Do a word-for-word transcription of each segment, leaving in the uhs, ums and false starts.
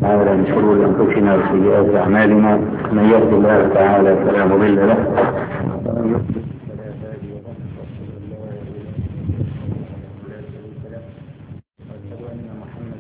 تعالى من شرور أنفسنا وسيئات أعمالنا، من يهد الله تعالى فلا مضل له ومن يضلل فلا هادي له، وأشهد أن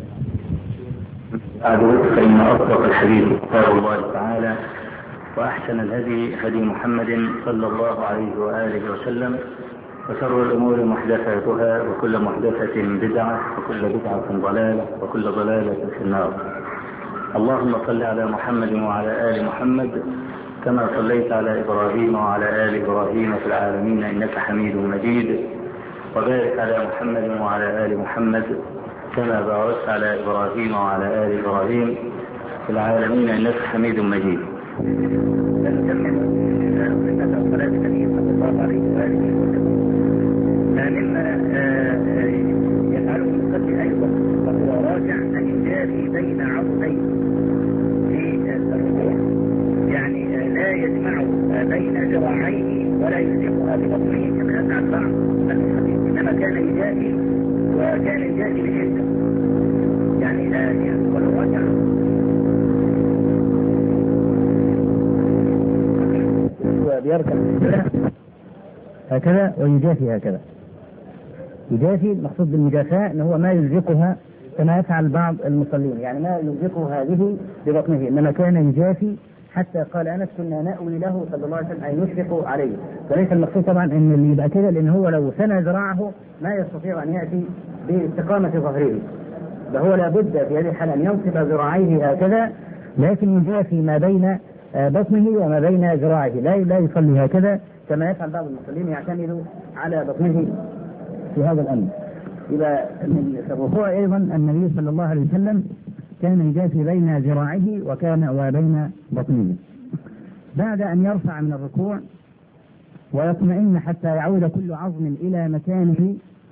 محمدا عبده ورسوله. فإن أصدق الحديث كتاب الله تعالى، وأحسن الهدي هدي محمد صلى الله عليه وآله وسلم، وشر الأمور محدثاتها، وكل محدثة بدعة، وكل بدعة ضلالة، وكل ضلالة في النار. اللهم صل على محمد وعلى آل محمد كما صليت على إبراهيم وعلى آل إبراهيم في العالمين إنك حميد مجيد، وبارك على محمد وعلى آل محمد كما باركت على إبراهيم وعلى آل إبراهيم في العالمين إنك حميد مجيد. نكمل صفة صلاة النبي صلى الله عليه وآله وسلم. مما يفعله المصلي أيضا وهو راجع أن يجاري بين عضدين في الركوع، يعني لا يجمع بين ذراعيه ولا يلزمها ببطنه كما يفعل بعض المصلين، إنما كان يجاري وكان يجاري بشدة، يعني لا ولو راجع وبيركع هكذا ويجافي هكذا. يجافي المقصود بالمجافاة ان هو ما يلزقها كما يفعل بعض المصلين، يعني ما يلزقه هذه ببطنه، انما كان يجافي حتى قال انس كنا نأوي له صلى الله عليه وسلم ان يشفق عليه. وليس المقصود طبعا ان اللي يبقى كده، لان هو لو ثنى ذراعه ما يستطيع ان ياتي باستقامة ظهره، فهو لابد في هذه الحالة ان ينصب ذراعيه هكذا، لكن يجافي ما بين بطنه وما بين ذراعه، لا لا يصلي هكذا كما يفعل بعض المصلين يعتمد على بطنه في هذا الأمر. إذا في الركوع أيضا النبي صلى الله عليه وسلم كان يجافي بين ذراعه وكان وبين بطنه. بعد أن يرفع من الركوع ويطمئن حتى يعود كل عظم إلى مكانه،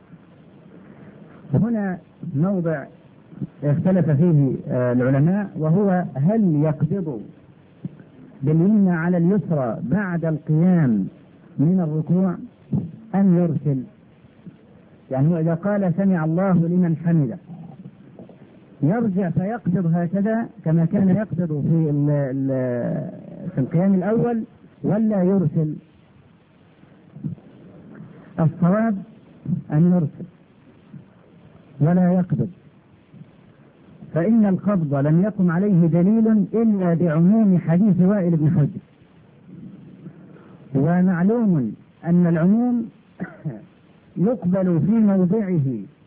هنا موضع اختلف فيه العلماء، وهو هل يقبض باليمنى على اليسرى بعد القيام من الركوع أم يرسل؟ يعني إذا قال سمع الله لمن حمده يرجع فيقبض هكذا كما كان يقبض في في القيام الأول، ولا يرسل؟ الصواب أن يرسل ولا يقبض، فإن القبض لم يقم عليه دليل إلا بعموم حديث وائل بن حجر، ومعلوم أن العموم يقبل في موضعه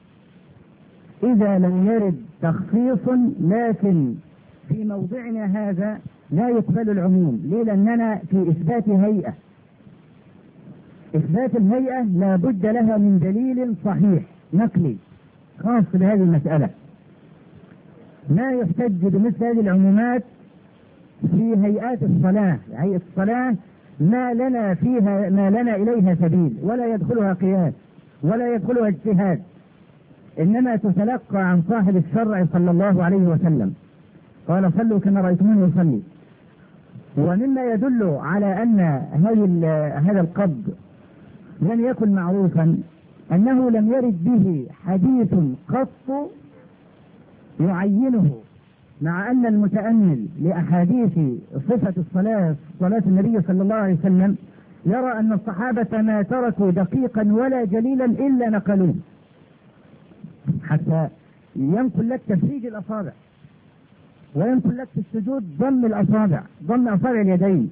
إذا لم يرد تخصيص، لكن في موضعنا هذا لا يقبل العموم. ليه؟ لأننا في إثبات هيئة، إثبات الهيئة لا بد لها من دليل صحيح نقلي خاص بهذه المسألة. ما يحتج بمثل هذه العمومات في هيئات الصلاة، هيئة الصلاة ما لنا فيها ما لنا إليها سبيل، ولا يدخلها قياس ولا يدخلها اجتهاد، إنما تتلقى عن صاحب الشرع صلى الله عليه وسلم، قال صلوا كما رأيتموني يصلي. ومما يدل على أن هذا القبض لم يكن معروفا أنه لم يرد به حديث قط يعينه، مع أن المتأمل لأحاديث صفة الصلاة صلاة النبي صلى الله عليه وسلم يرى أن الصحابة ما تركوا دقيقا ولا جليلا إلا نقلوه، حتى ينقل لك تفريج الأصابع، وينقل لك في السجود ضم الأصابع، ضم أصابع اليدين.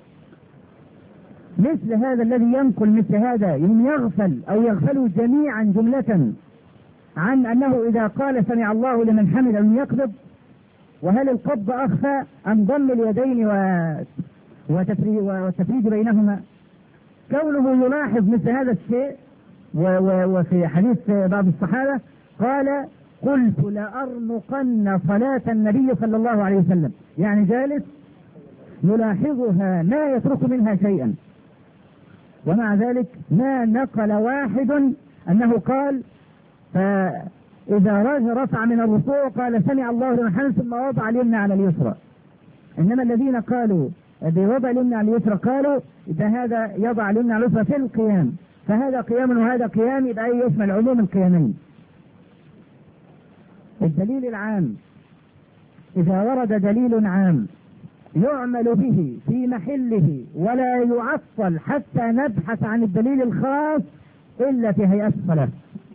مثل هذا الذي ينقل مثل هذا يغفل أو يغفلوا جميعا جملة عن أنه إذا قال سمع الله لمن حمده أن يقبض، وهل القبض أخفى أم ضم اليدين والتفريج بينهما؟ كونه يلاحظ مثل هذا الشيء، وفي حديث بعض الصحابة قال قلت لأرمقن صلاة النبي صلى الله عليه وسلم، يعني جالس يلاحظها ما يترك منها شيئا، ومع ذلك ما نقل واحد أنه قال فإذا رفع من الركوع قال سمع الله لمن حمده ثم وضع اليمنى على اليسرى. إنما الذين قالوا بوضع اليمنى على اليسرى قالوا إذا هذا يضع اليمنى على اليسرى في القيام، فهذا قيام وهذا قيام، يبقى يشمل عموم القيامين. الدليل العام إذا ورد دليل عام يعمل به في محله ولا يعطل حتى نبحث عن الدليل الخاص إلا في هيئة الصلاة.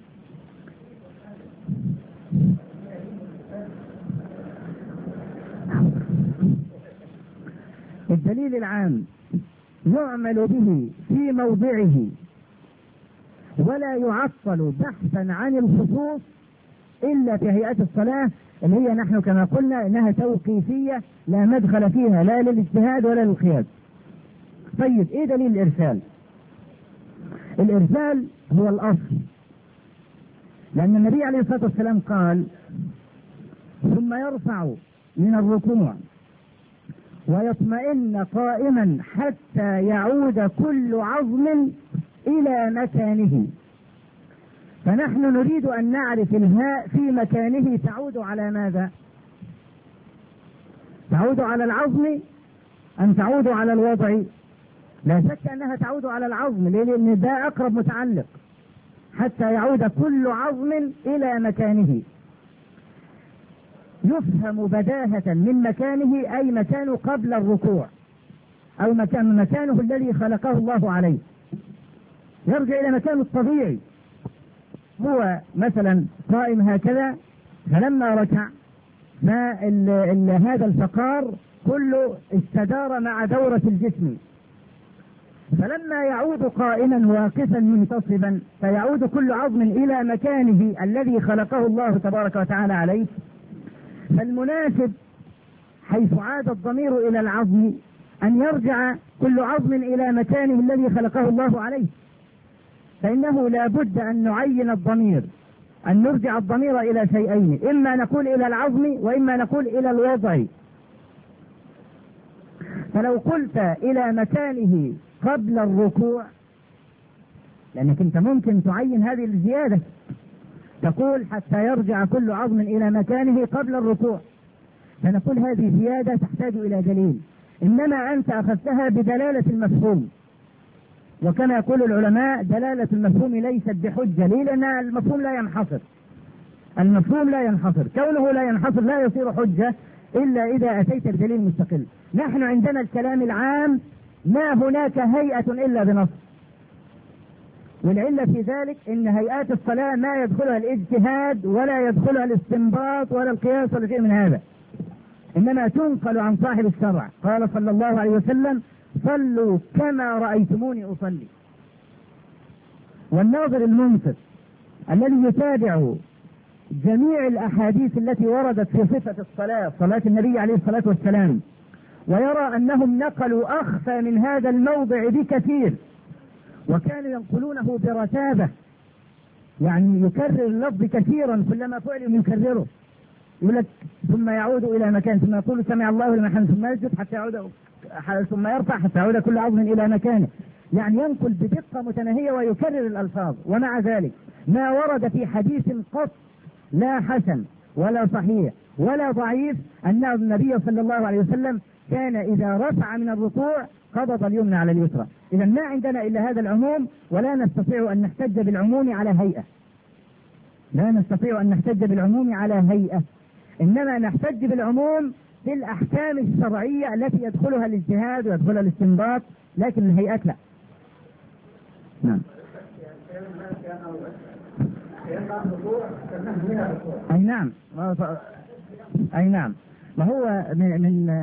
الدليل العام يعمل به في موضعه ولا يعطل بحثا عن الخصوص إلا في هيئة الصلاة، اللي هي نحن كما قلنا إنها توقيفية لا مدخل فيها لا للاجتهاد ولا للقياس. طيب إيه دليل الإرسال؟ الإرسال هو الأصل، لأن النبي عليه الصلاة والسلام قال: ثم يرفع من الركوع ويطمئن قائما حتى يعود كل عظم إلى مكانه. فنحن نريد أن نعرف الهاء في مكانه تعود على ماذا؟ تعود على العظم أم تعود على الوضع؟ لا شك أنها تعود على العظم، لأن ده أقرب متعلق. حتى يعود كل عظم إلى مكانه، يفهم بداهة من مكانه أي مكانه قبل الركوع، أو مكان مكانه الذي خلقه الله عليه، يرجع إلى مكانه الطبيعي. هو مثلا قائم هكذا، فلما ركع هذا الفقار كله استدار مع دورة الجسم، فلما يعود قائما واقفا منتصبا فيعود كل عظم إلى مكانه الذي خلقه الله تبارك وتعالى عليه. فالمناسب حيث عاد الضمير إلى العظم أن يرجع كل عظم إلى مكانه الذي خلقه الله عليه، فإنه لا بد أن نعين الضمير، أن نرجع الضمير إلى شيئين: إما نقول إلى العظم وإما نقول إلى الوضع. فلو قلت إلى مكانه قبل الركوع، لأنك أنت ممكن تعين هذه الزيادة، تقول حتى يرجع كل عظم إلى مكانه قبل الركوع، فنقول هذه زيادة تحتاج إلى دليل، إنما أنت أخذتها بدلالة المفهوم. وكما يقول العلماء: دلالة المفهوم ليست بحجة. ليه؟ لأن المفهوم لا ينحصر، المفهوم لا ينحصر، كونه لا ينحصر لا يصير حجة إلا إذا أتيت بدليل مستقل. نحن عندنا الكلام العام ما هناك هيئة إلا بنص، والعلة في ذلك إن هيئات الصلاة ما يدخلها الاجتهاد ولا يدخلها الاستنباط ولا القياس ولا شيء من هذا، إنما تنقل عن صاحب الشرع. قال صلى الله عليه وسلم: صلوا كما رأيتموني أصلي. والناظر المنصف الذي يتابع جميع الأحاديث التي وردت في صفة الصلاة، صلاة النبي عليه الصلاة والسلام، ويرى أنهم نقلوا أخفى من هذا الموضع بكثير، وكانوا ينقلونه برتابة، يعني يكرر اللفظ كثيرا، كلما فعل يكرره. يقول لك: ثم يعود إلى مكان، ثم يقول: سمع الله لمن حمده، ثم يسجد حتى يعود، ثم يرفع حتى يعود كل عظم إلى مكانه. يعني ينقل بدقة متناهية ويكرر الألفاظ. ومع ذلك ما ورد في حديث قط، لا حسن ولا صحيح ولا ضعيف، أن النبي صلى الله عليه وسلم كان إذا رفع من الركوع قبض اليمنى على اليسرى. إذا ما عندنا إلا هذا العموم، ولا نستطيع أن نحتج بالعموم على هيئة، لا نستطيع أن نحتج بالعموم على هيئة، إنما نحتج بالعموم في الأحكام الشرعية التي يدخلها الاجتهاد ويدخلها الاستنباط، لكن الهيئات لا. نعم. أي نعم، أي نعم، ما هو من, من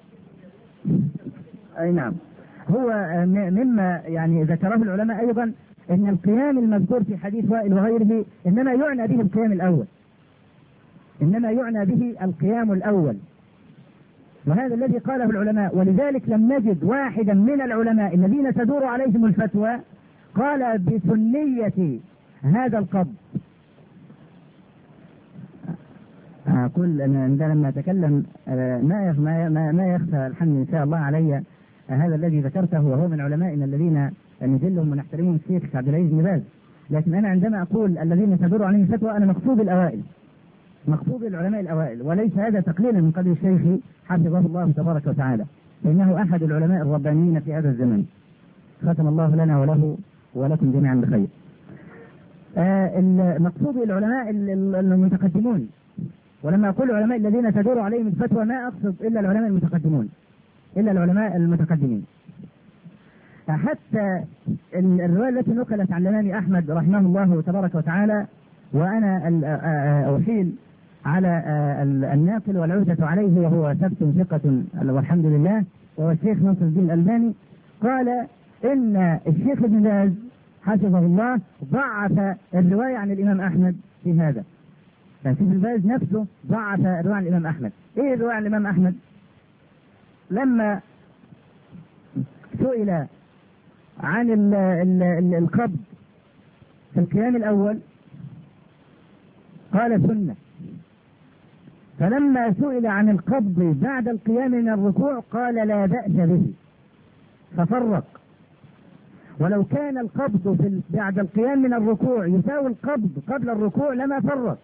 أي نعم، هو مما يعني ذكره العلماء أيضا أن القيام المذكور في حديث وائل وغيره إنما يعنى به القيام الأول، إنما يعنى به القيام الأول، وهذا الذي قاله العلماء. ولذلك لم نجد واحدا من العلماء الذين تدور عليهم الفتوى قال بسنية هذا القبض. أقول أن لما أتكلم ما ما ما يخفى الحمد إن شاء الله علي هذا الذي ذكرته، وهو من علمائنا الذين نجلهم ونحترمهم الشيخ عبد العزيز بن باز. لكن أنا عندما أقول الذين تدور عليهم الفتوى أنا مقصود الأوائل، مقصود العلماء الأوائل، وليس هذا تقليلا من قدر الشيخ حفظه الله تبارك وتعالى، فإنه أحد العلماء الربانيين في هذا الزمن، ختم الله لنا وله ولكم جميعا بخير. آه مقصود العلماء المتقدمون ولما أقول العلماء الذين تدور عليهم الفتوى ما أقصد إلا العلماء المتقدمون، إلا العلماء المتقدمين. حتى الرواية التي نقلت عن الإمام أحمد رحمه الله تبارك وتعالى، وأنا أحيل على الناقل والعودة عليه وهو ثبت ثقة والحمد لله، وهو الشيخ ناصر الدين الألباني، قال إن الشيخ ابن باز حفظه الله ضعف الرواية عن الإمام أحمد في هذا. فالشيخ ابن باز نفسه ضعف الرواية عن الإمام أحمد. إيه الرواية عن الإمام أحمد؟ لما سئل عن ال ال ال القبض في القيام الأول قال سنة، فلما سئل عن القبض بعد القيام من الركوع قال لا بأس به، ففرق. ولو كان القبض في بعد القيام من الركوع يساوي القبض قبل الركوع لما فرق.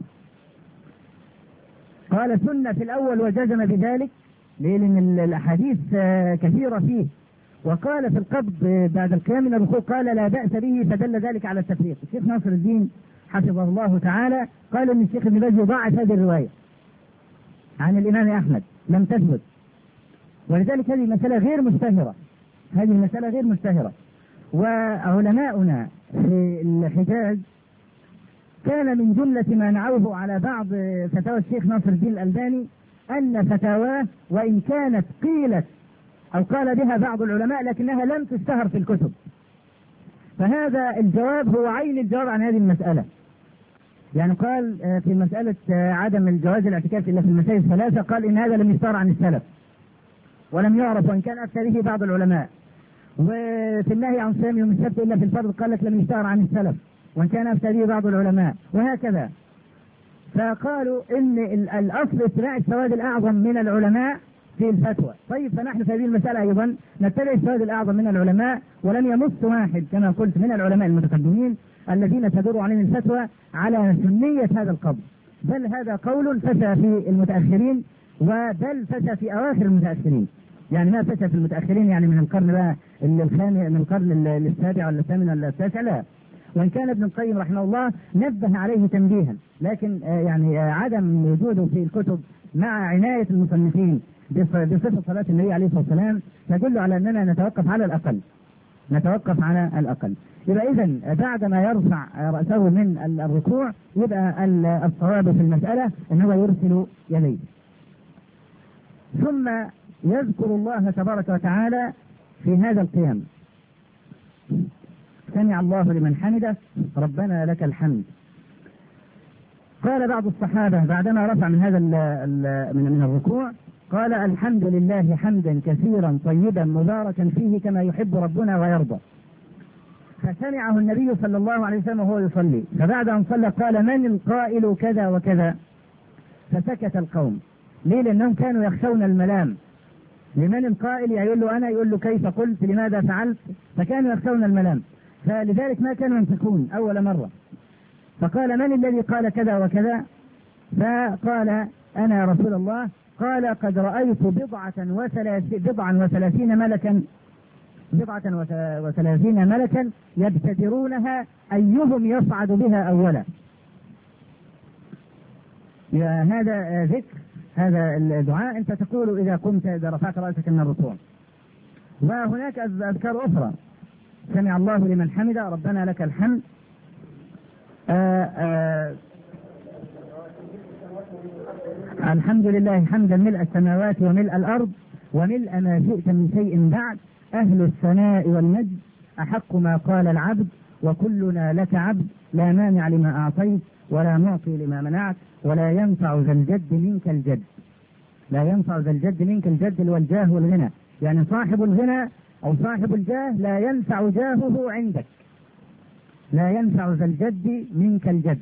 قال سنة في الأول وجزم بذلك لأن الأحاديث كثيرة فيه، وقال في القبض بعد القيام من الركوع قال لا بأس به، فدل ذلك على التفريق. الشيخ ناصر الدين حفظه الله تعالى قال ان الشيخ ابن باز يضاعف هذه الرواية عن الإمام أحمد، لم تثبت، ولذلك هذه مسألة غير مشتهرة، هذه المسألة غير مشتهرة. وعلماؤنا في الحجاز كان من جملة ما نعوه على بعض فتاوى الشيخ ناصر الدين الألباني أن فتاواه وإن كانت قيلت أو قال بها بعض العلماء لكنها لم تشتهر في الكتب، فهذا الجواب هو عين الجواب عن هذه المسألة. يعني قال في مسألة عدم الجواز الاعتكاف إلا في المسائل الثلاثة، قال إن هذا لم يشتهر عن السلف ولم يعرف، وإن كان أفتى به بعض العلماء. وفي النهي عن صيام يوم السبت إلا في الفرض قال لك لم يشتهر عن السلف وإن كان أفتى به بعض العلماء، وهكذا. فقالوا إن الأصل اتباع السواد الأعظم من العلماء في الفتوى. طيب فنحن في هذه المسألة أيضا نتبع السواد الأعظم من العلماء، ولم يمس واحد كما قلت من العلماء المتقدمين الذين تدور عليهم الفتوى على سنية هذا القبض، بل هذا قول فشى في المتأخرين وبل فشى في أواخر المتأخرين. يعني ما فشى في المتأخرين يعني من القرن بقى الخامس، من القرن السابع ولا الثامن ولا التاسع، لا. وإن كان ابن القيم رحمه الله نبه عليه تنبيها، لكن يعني عدم وجوده في الكتب مع عناية المصنفين بصفة صلاة النبي عليه الصلاة والسلام تدل على أننا نتوقف على الأقل، نتوقف على الأقل. يبقى إذن بعد ما يرفع رأسه من الركوع يبقى الصواب في المسألة أنه يرسل يديه، ثم يذكر الله تبارك وتعالى في هذا القيام. سمع الله لمن حمده ربنا لك الحمد. قال بعض الصحابة بعدما رفع من هذا ال ال من, من الركوع قال الحمد لله حمدا كثيرا طيبا مباركا فيه كما يحب ربنا ويرضى. فسمعه النبي صلى الله عليه وسلم وهو يصلي، فبعد أن صلى قال من القائل كذا وكذا، فسكت القوم. ليه؟ لأنهم كانوا يخشون الملام. لمن القائل؟ يقول له أنا، يقول له كيف قلت، لماذا فعلت، فكانوا يخشون الملام، فلذلك ما كانوا يمسكون أول مرة. فقال من الذي قال كذا وكذا؟ فقال أنا يا رسول الله. قال قد رأيت بضعة وثلاثين بضعا وثلاثين ملكا بضعة وثلاثين ملكا يبتدرونها أيهم يصعد بها أولا. هذا ذكر، هذا الدعاء أنت تقول إذا قمت، إذا رفعت رأسك من الركوع. وهناك أذكار أخرى، سمع الله لمن حمد ربنا لك الحمد، آآ آآ الحمد لله حمدا ملء السماوات وملء الأرض وملء ما شئت من شيء بعد، أهل الثناء والمجد أحق ما قال العبد، وكلنا لك عبد، لا مانع لما أعطيت ولا معطي لما منعت ولا ينفع ذا الجد منك الجد. لا ينفع ذا الجد منك الجد والجاه والغنى، يعني صاحب الغنى أو صاحب الجاه لا ينفع جاهه عندك، لا ينفع ذا الجد منك الجد.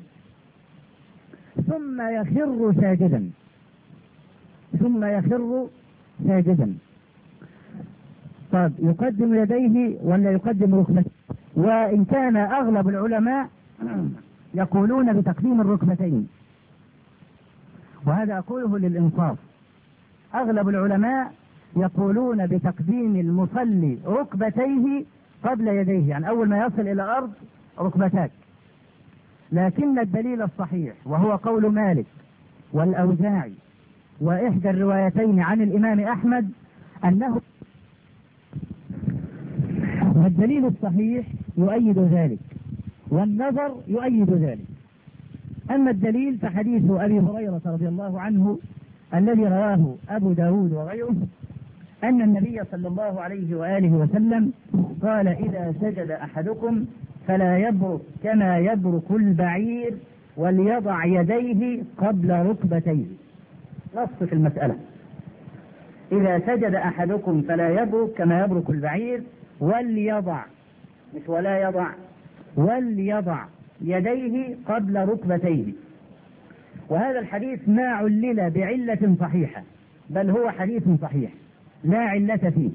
ثم يخر ساجدا، ثم يخر ساجدا. طيب يقدم يديه ولا يقدم ركبتيه؟ وإن كان أغلب العلماء يقولون بتقديم الركبتين، وهذا أقوله للإنصاف، أغلب العلماء يقولون بتقديم المصلي ركبتيه قبل يديه، يعني أول ما يصل إلى الأرض ركبتاك. لكن الدليل الصحيح وهو قول مالك والأوزاعي وإحدى الروايتين عن الإمام أحمد أنه، والدليل الصحيح يؤيد ذلك والنظر يؤيد ذلك. أما الدليل فحديث أبي هريرة رضي الله عنه الذي رواه أبو داود وغيره أن النبي صلى الله عليه وآله وسلم قال: إذا سجد أحدكم فلا يبرك كما يبرك البعير وليضع يديه قبل ركبتيه. نص في المسألة: إذا سجد أحدكم فلا يبرك كما يبرك البعير وليضع، مش ولا يضع، وليضع يديه قبل ركبتيه. وهذا الحديث ما علل بعلة صحيحة، بل هو حديث صحيح لا علة فيه.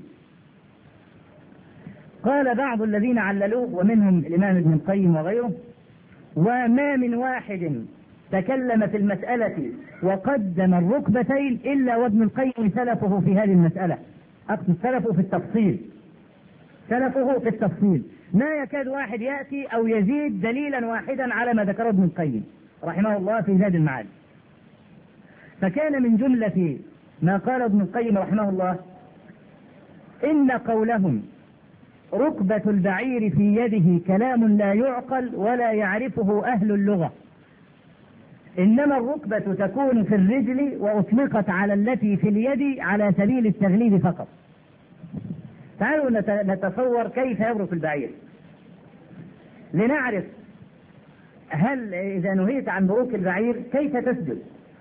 قال بعض الذين عللوه ومنهم الإمام ابن القيم وغيره: وما من واحد تكلم في المسألة وقدم الركبتين إلا وابن القيم سلفه في هذه المسألة. أقصد سلفه في التفصيل، سلفه في التفصيل ما يكاد واحد يأتي أو يزيد دليلا واحدا على ما ذكره ابن القيم رحمه الله في زاد المعاد. فكان من جملة ما قال ابن القيم رحمه الله: إن قولهم ركبة البعير في يده كلام لا يعقل ولا يعرفه أهل اللغة، إنما الركبة تكون في الرجل وأطلقت على التي في اليد على سبيل التغليب فقط. تعالوا نتصور كيف يبرك البعير لنعرف هل إذا نهيت عن بروك البعير كيف تسجد.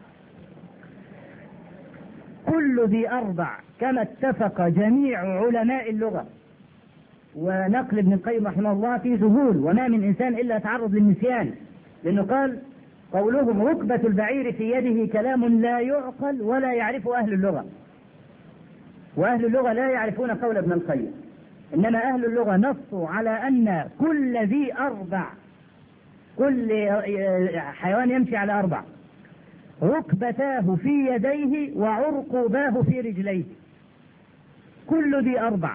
كل ذي أربع كما اتفق جميع علماء اللغة، ونقل ابن القيم رحمه الله في ذهول، وما من إنسان إلا تعرض للنسيان، لأنه قال: قولهم ركبة البعير في يده كلام لا يعقل ولا يعرف أهل اللغة. وأهل اللغة لا يعرفون قول ابن القيم، إنما أهل اللغة نصوا على أن كل ذي أربع، كل حيوان يمشي على أربع، ركبتاه في يديه وعرقوباه في رجليه، كل ذي أربع.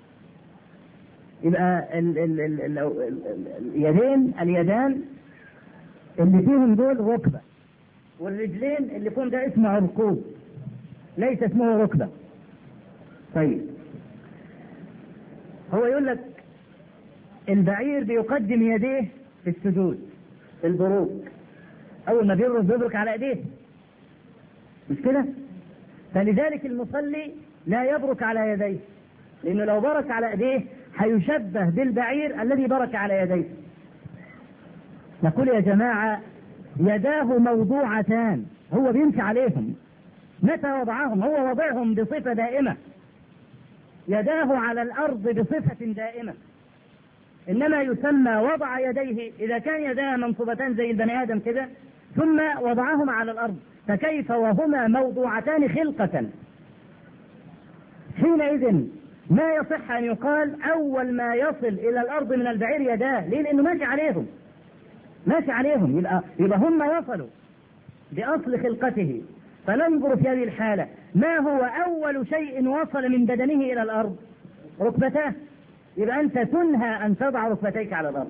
يبقى ال ال ال ال اليدين اليدان اللي فيهم دول ركبة، والرجلين اللي فيهم ده اسمه عرقوب، ليس اسمه ركبة. طيب، هو يقول لك البعير بيقدم يديه في السجود، في البروك، أول ما بيبرك بيبرك على يديه، مش كده؟ فلذلك المصلي لا يبرك على يديه، لأنه لو برك على يديه هيشبه بالبعير الذي برك على يديه. نقول يا جماعة يداه موضوعتان، هو بيمشي عليهم. متى وضعهم؟ هو وضعهم بصفة دائمة، يداه على الأرض بصفة دائمة. إنما يسمى وضع يديه إذا كان يداه منصوبتان زي البني آدم كده ثم وضعهما على الأرض، فكيف وهما موضوعتان خلقة؟ حينئذ ما يصح أن يقال أول ما يصل إلى الأرض من البعير يداه. ليه؟ لأنه ماشي عليهم، ماشي عليهم، يبقى, يبقى هم وصلوا بأصل خلقته. فننظر في هذه الحالة ما هو أول شيء وصل من بدنه إلى الأرض؟ ركبتاه. يبقى أنت تنهى أن تضع ركبتيك على الأرض.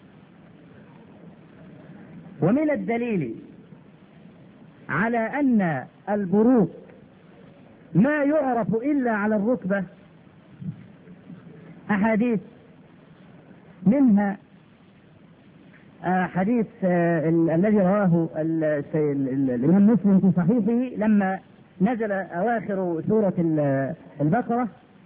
ومن الدليل على أن البروك ما يعرف إلا على الركبة أحاديث، منها حديث الذي رواه الإمام مسلم في صحيحه لما نزل أواخر سورة البقرة،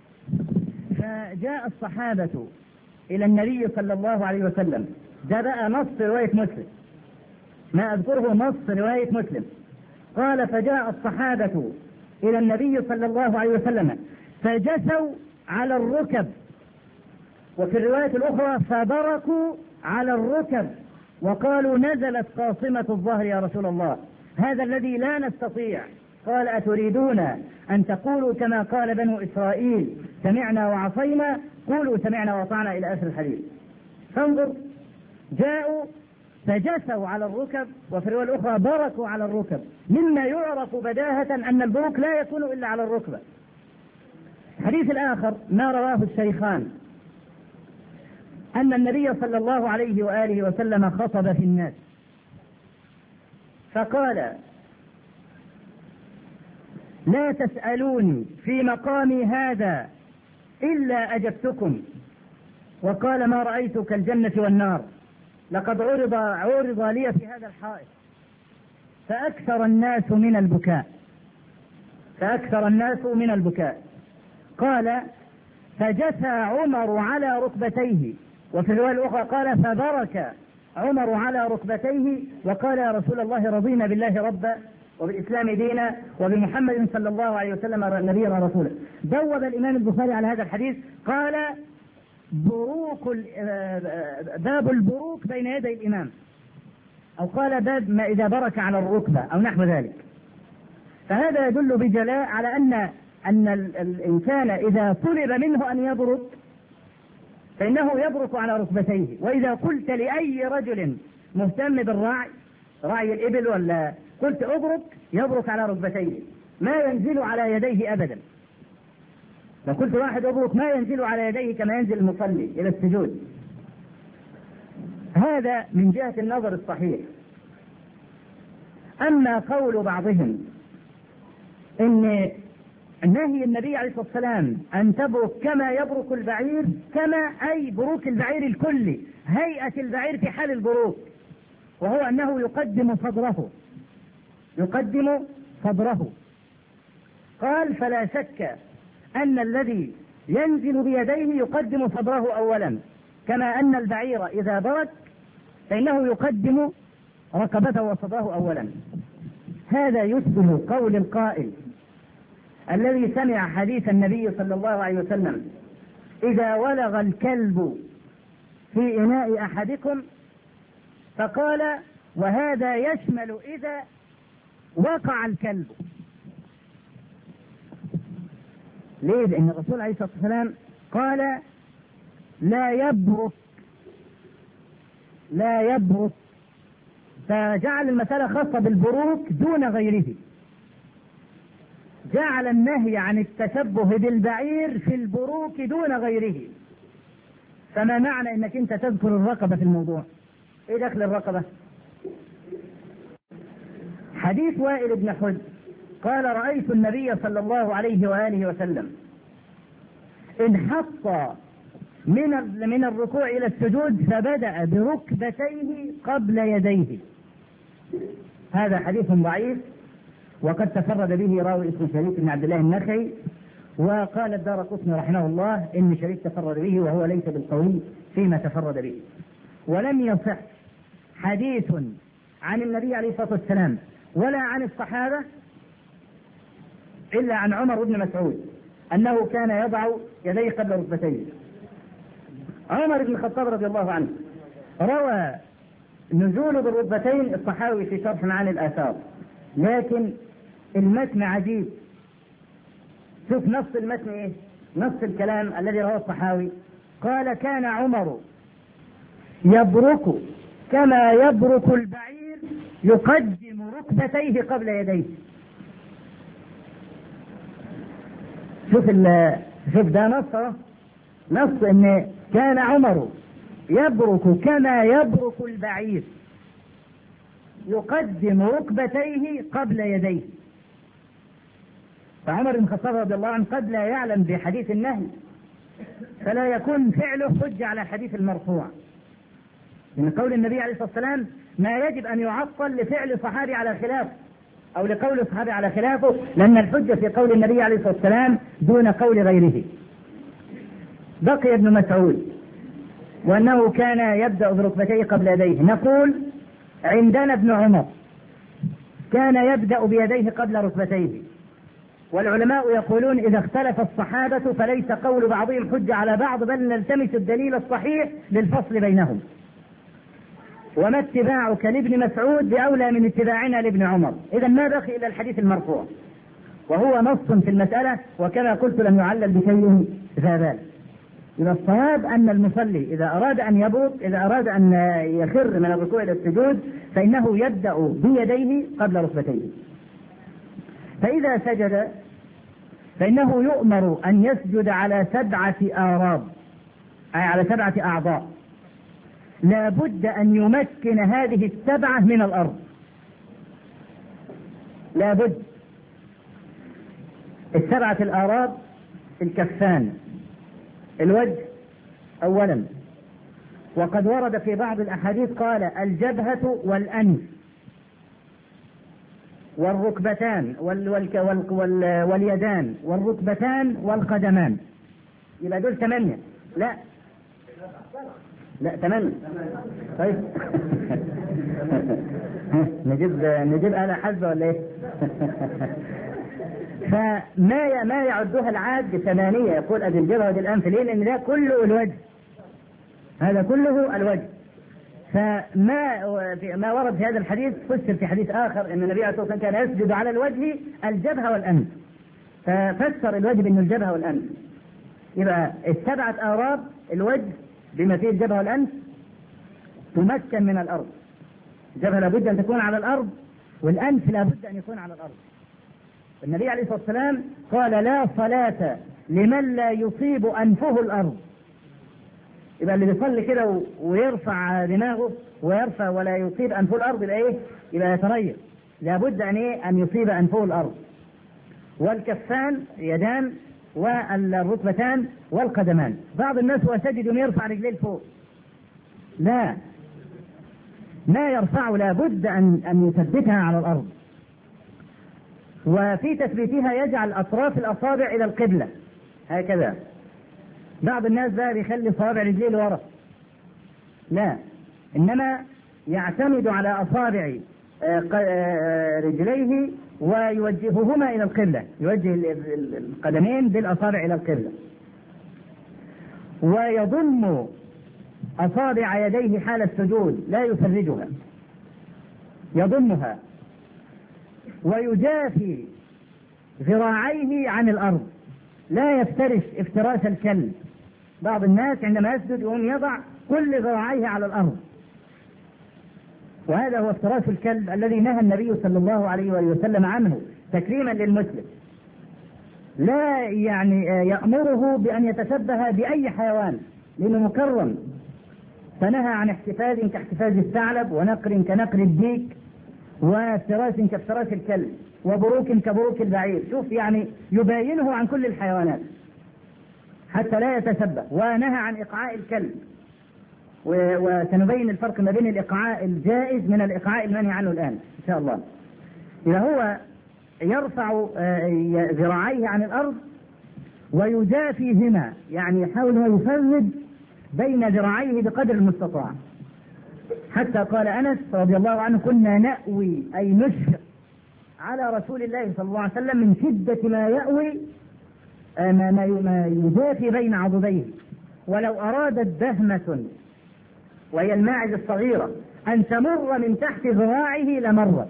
فجاء الصحابة إلى النبي صلى الله عليه وسلم. ده بقى نص رواية مسلم، ما أذكره نص رواية مسلم. قال: فجاء الصحابة إلى النبي صلى الله عليه وسلم فجثوا على الركب، وفي الرواية الأخرى فبركوا على الركب وقالوا: نزلت قاصمة الظهر يا رسول الله، هذا الذي لا نستطيع. قال: أتريدون أن تقولوا كما قال بنو إسرائيل سمعنا وعصينا؟ قولوا سمعنا وأطعنا إلى آخر الحديث. فانظر، جاءوا فجثوا على الركب، وفي الرواية الأخرى بركوا على الركب، مما يعرف بداهة أن البروك لا يكون إلا على الركبة. الحديث الآخر ما رواه الشيخان أن النبي صلى الله عليه وآله وسلم خطب في الناس فقال: لا تسألوني في مقامي هذا إلا أجبتكم. وقال ما رأيت كالجنة والنار، لقد عرض عرض لي في هذا الحائط فأكثر الناس من البكاء فأكثر الناس من البكاء. قال فجثى عمر على ركبتيه، وفي الرواية الأخرى قال فبرك عمر على ركبتيه وقال يا رسول الله رضينا بالله ربا وبالإسلام دينا وبمحمد صلى الله عليه وسلم نبيا ورسولا. بوب الإمام البخاري على هذا الحديث قال بروك باب البروك بين يدي الإمام، أو قال باب ما إذا برك على الركبة أو نحو ذلك. فهذا يدل بجلاء على أن أن الإنسان إذا طلب منه أن يبرك فإنه يبرك على ركبتيه. وإذا قلت لأي رجل مهتم بالرعي، رعي الإبل ولا، قلت أبرك، يبرك على ركبتيه ما ينزل على يديه أبدا. لو قلت واحد أبرك ما ينزل على يديه كما ينزل المصلي إلى السجود. هذا من جهة النظر الصحيح. أما قول بعضهم إن نهي النبي عليه الصلاة والسلام أن تبرك كما يبرك البعير، كما أي بروك البعير الكلي، هيئة البعير في حال البروك، وهو أنه يقدم صدره يقدم صدره قال فلا شك أن الذي ينزل بيديه يقدم صدره أولا، كما أن البعير إذا برك فإنه يقدم رقبته وصدره أولا. هذا يشبه قول القائل الذي سمع حديث النبي صلى الله عليه وسلم إذا ولغ الكلب في إناء أحدكم، فقال وهذا يشمل إذا وقع الكلب. ليه؟ لأن الرسول عليه الصلاة والسلام قال لا يبرك لا يبرك فجعل المسألة خاصة بالبروك دون غيره، جعل النهي عن التشبه بالبعير في البروك دون غيره. فما معنى انك انت تذكر الرقبة في الموضوع؟ ايه دخل الرقبة؟ حديث وائل بن حجر قال رأيت النبي صلى الله عليه وآله وسلم انحط من من الركوع إلى السجود فبدأ بركبتيه قبل يديه. هذا حديث ضعيف، وقد تفرد به راوي اسمه شريك بن عبد الله النخعي، وقال الدارقطني رحمه الله إن شريك تفرد به وهو ليس بالقوي فيما تفرد به. ولم يصح حديث عن النبي عليه الصلاة والسلام ولا عن الصحابة إلا عن عمر بن مسعود أنه كان يضع يديه قبل ركبتيه. عمر بن الخطاب رضي الله عنه روى نزول بالركبتين الصحاوي في شرح معاني الآثار، لكن المتن عجيب. شوف نص المتن ايه؟ نص الكلام الذي رواه الصحاوي قال كان عمر يبرك كما يبرك البعير يقدم ركبتيه قبل يديه. شوف شوف ده نص نص ان كان عمر يبرك كما يبرك البعير يقدم ركبتيه قبل يديه. فعمر بن الخطاب رضي الله عنه قد لا يعلم بحديث النهي، فلا يكون فعله حجة على الحديث المرفوع. من قول النبي عليه الصلاة والسلام ما يجب أن يعطل لفعل صحابي على خلافه أو لقول صحابي على خلافه، لأن الحجة في قول النبي عليه الصلاة والسلام دون قول غيره. بقي ابن مسعود وأنه كان يبدأ بركبتيه قبل يديه. نقول عندنا ابن عمر كان يبدأ بيديه قبل ركبتيه، والعلماء يقولون إذا اختلف الصحابة فليس قول بعضهم حجة على بعض، بل نلتمس الدليل الصحيح للفصل بينهم. وما اتباعك لابن مسعود بأولى من اتباعنا لابن عمر. إذا ما بقي إلا الحديث المرفوع وهو نص في المسألة، وكما قلت لم يعلل بشيء ذا. إذا الصواب أن المصلي إذا أراد أن يبرك، إذا أراد أن يخر من الركوع إلى السجود، فإنه يبدأ بيديه قبل ركبتيه. فإذا سجد فإنه يؤمر أن يسجد على سبعة آراب، أي على سبعة أعضاء، لا بد أن يمكن هذه السبعة من الأرض، لا بد. السبعة الآراب الكفان الوجه أولا، وقد ورد في بعض الأحاديث قال الجبهة والأنف والركبتان وال وال وال وال واليدان والركبتان والقدمان. يبقى دول ثمانية. لا لا ثمانية. طيب نجيب نجيب آلة حاسبة ولا ايه؟ فما ما يعدها العاد ثمانية، يقول ادي الجبهة وادي الأنف. ليه؟ لأن ده كله الوجه، هذا كله الوجه. فما ما ورد في هذا الحديث فسر في حديث آخر أن النبي عليه الصلاة والسلام كان يسجد على الوجه الجبهة والأنف، ففسر الوجه بأنه الجبهة والأنف. يبقى السبعة آراب الوجه بما فيه الجبهة والأنف تمكن من الأرض. الجبهة لابد أن تكون على الأرض، والأنف لابد أن يكون على الأرض. النبي عليه الصلاة والسلام قال لا صلاة لمن لا يصيب أنفه الأرض. يبقى اللي بيصلي كده ويرفع دماغه ويرفع ولا يصيب أنفه الأرض يبقى إيه؟ يبقى يتريث. لابد أن إيه؟ أن يصيب أنفه الأرض. والكفان يدان والركبتان والقدمان. بعض الناس هو سجد يرفع رجليه لفوق، لا، ما يرفعه لابد أن أن يثبتها على الأرض. وفي تثبيتها يجعل أطراف الأصابع إلى القبلة هكذا. بعض الناس بقى بيخلي صوابع رجليه لورا، لا، إنما يعتمد على أصابع رجليه ويوجههما إلى القبلة، يوجه القدمين بالأصابع إلى القبلة، ويضم أصابع يديه حال السجود لا يفرجها، يضمها، ويجافي ذراعيه عن الأرض، لا يفترش افتراس الكلب. بعض الناس عندما يسجد يقوم يضع كل ذراعيه على الأرض، وهذا هو افتراس الكلب الذي نهى النبي صلى الله عليه وآله وسلم عنه تكريما للمسلم. لا يعني يأمره بأن يتشبه بأي حيوان لأنه مكرم، فنهى عن احتفاز كاحتفاز الثعلب، ونقر كنقر الديك، وافتراس كافتراس الكلب، وبروك كبروك البعير. شوف يعني يباينه عن كل الحيوانات حتى لا يتشبه. ونهى عن إقعاء الكلب، وسنبين الفرق ما بين الإقعاء الجائز من الإقعاء المنهي عنه الآن إن شاء الله. إذا هو يرفع ذراعيه عن الأرض ويجافيهما، يعني يحاول أن يفرد بين ذراعيه بقدر المستطاع، حتى قال أنس رضي الله عنه كنا نأوي أي نشفق على رسول الله صلى الله عليه وسلم من شدة ما يأوي ما يجافي بين عضديه، ولو أرادت بهمة وهي الماعز الصغيرة أن تمر من تحت ذراعه لمرت.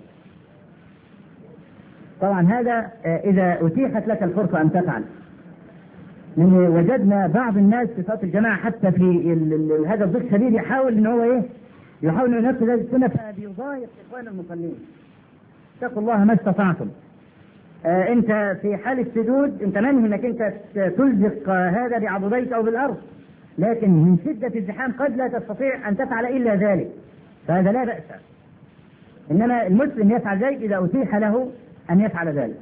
طبعا هذا إذا أتيحت لك الفرصة أن تفعل. لأن وجدنا بعض الناس في صلاة الجماعة حتى في هذا الضيق الشديد يحاول إن هو إيه؟ يحاول أن ينفذ هذه السنة، فبيضايق إخوان المصلين. اتقوا الله ما استطعتم. آه أنت في حال السجود أنت منهي أنك أنت تلزق هذا بعضديك أو بالأرض، لكن من شدة الزحام قد لا تستطيع أن تفعل إلا ذلك، فهذا لا بأس. إنما المسلم يفعل ذلك إذا أتيح له أن يفعل ذلك.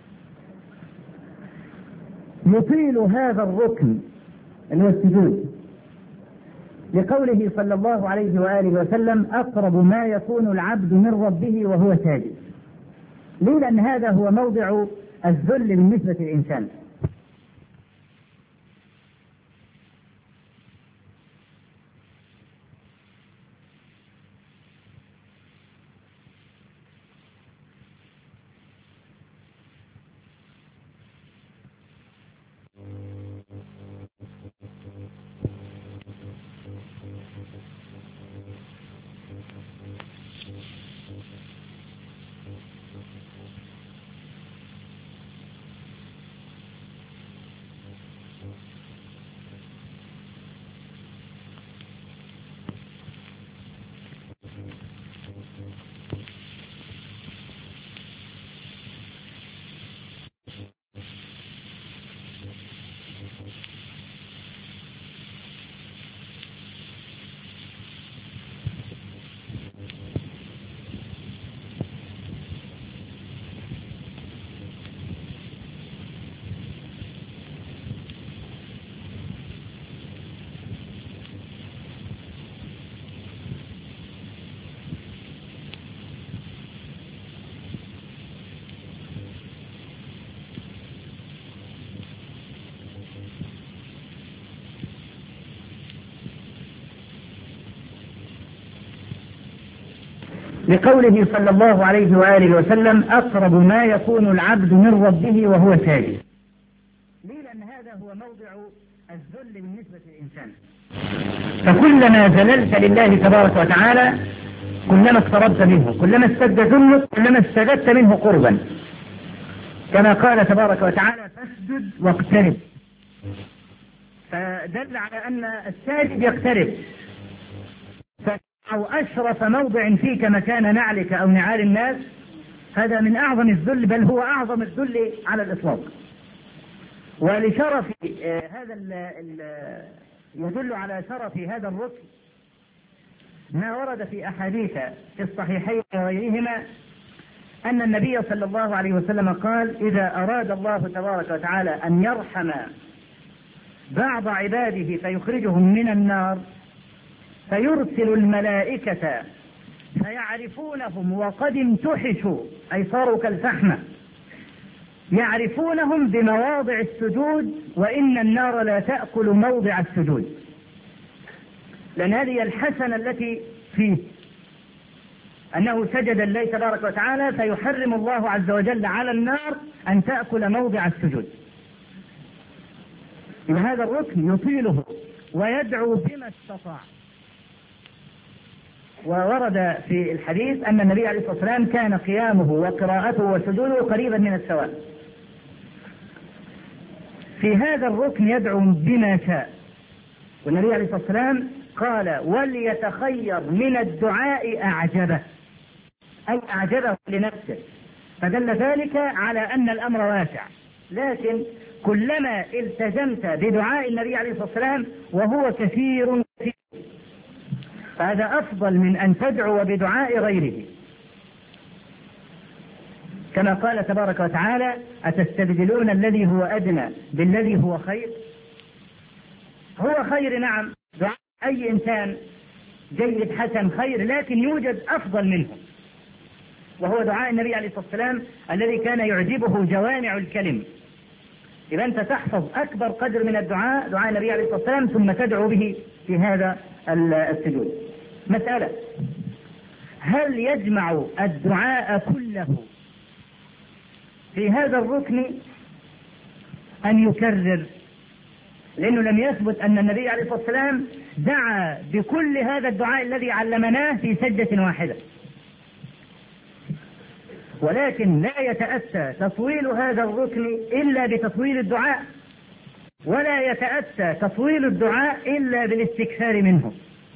يطيل هذا الركن اللي هو السجود لقوله صلى الله عليه وآله وسلم أقرب ما يكون العبد من ربه وهو ساجد. ليه؟ لأن هذا هو موضع الذل بالنسبة للإنسان. لقوله صلى الله عليه وآله وسلم أقرب ما يكون العبد من ربه وهو ساجد. ليه؟ لأن هذا هو موضع الذل بالنسبة للإنسان. فكلما ذللت لله تبارك وتعالى كلما اقتربت منه، كلما اشتد ذلك كلما ازددت منه قربا، كما قال تبارك وتعالى فاسجد واقترب. فدل على أن الساجد يقترب. أو أشرف موضع فيك مكان نعلك أو نعال الناس، هذا من أعظم الذل، بل هو أعظم الذل على الإطلاق. ولشرف هذا يدل على شرف هذا الركن ما ورد في أحاديث في الصحيحين وغيرهما أن النبي صلى الله عليه وسلم قال: إذا أراد الله تبارك وتعالى أن يرحم بعض عباده فيخرجهم من النار فيرسل الملائكة فيعرفونهم وقد امتحشوا، أي صاروا كالفحمة، يعرفونهم بمواضع السجود، وإن النار لا تأكل موضع السجود، لأن هذه الحسنة التي فيه أنه سجد لله تبارك وتعالى، فيحرم الله عز وجل على النار أن تأكل موضع السجود. إن هذا الركن يطيله ويدعو بما استطاع. وورد في الحديث أن النبي عليه الصلاة والسلام كان قيامه وقراءته وسجوده قريبا من السواء. في هذا الركن يدعو بما شاء، والنبي عليه الصلاة والسلام قال: وليتخير من الدعاء أعجبه، أي أعجبه لنفسه، فدل ذلك على أن الأمر واسع. لكن كلما التزمت بدعاء النبي عليه الصلاة والسلام وهو كثير كثير، فهذا أفضل من أن تدعو بدعاء غيره، كما قال تبارك وتعالى: أتستبدلون الذي هو أدنى بالذي هو خير. هو خير نعم، دعاء أي إنسان جيد حسن خير، لكن يوجد أفضل منه، وهو دعاء النبي عليه الصلاة والسلام الذي كان يعجبه جوامع الكلم. إذا أنت تحفظ أكبر قدر من الدعاء، دعاء النبي عليه الصلاة والسلام، ثم تدعو به في هذا السجود. مسألة: هل يجمع الدعاء كله في هذا الركن أن يكرر؟ لأنه لم يثبت أن النبي عليه الصلاة والسلام دعا بكل هذا الدعاء الذي علمناه في سجدة واحدة، ولكن لا يتأتى تطويل هذا الركن إلا بتطويل الدعاء، ولا يتأتى تطويل الدعاء إلا بالاستكثار منه.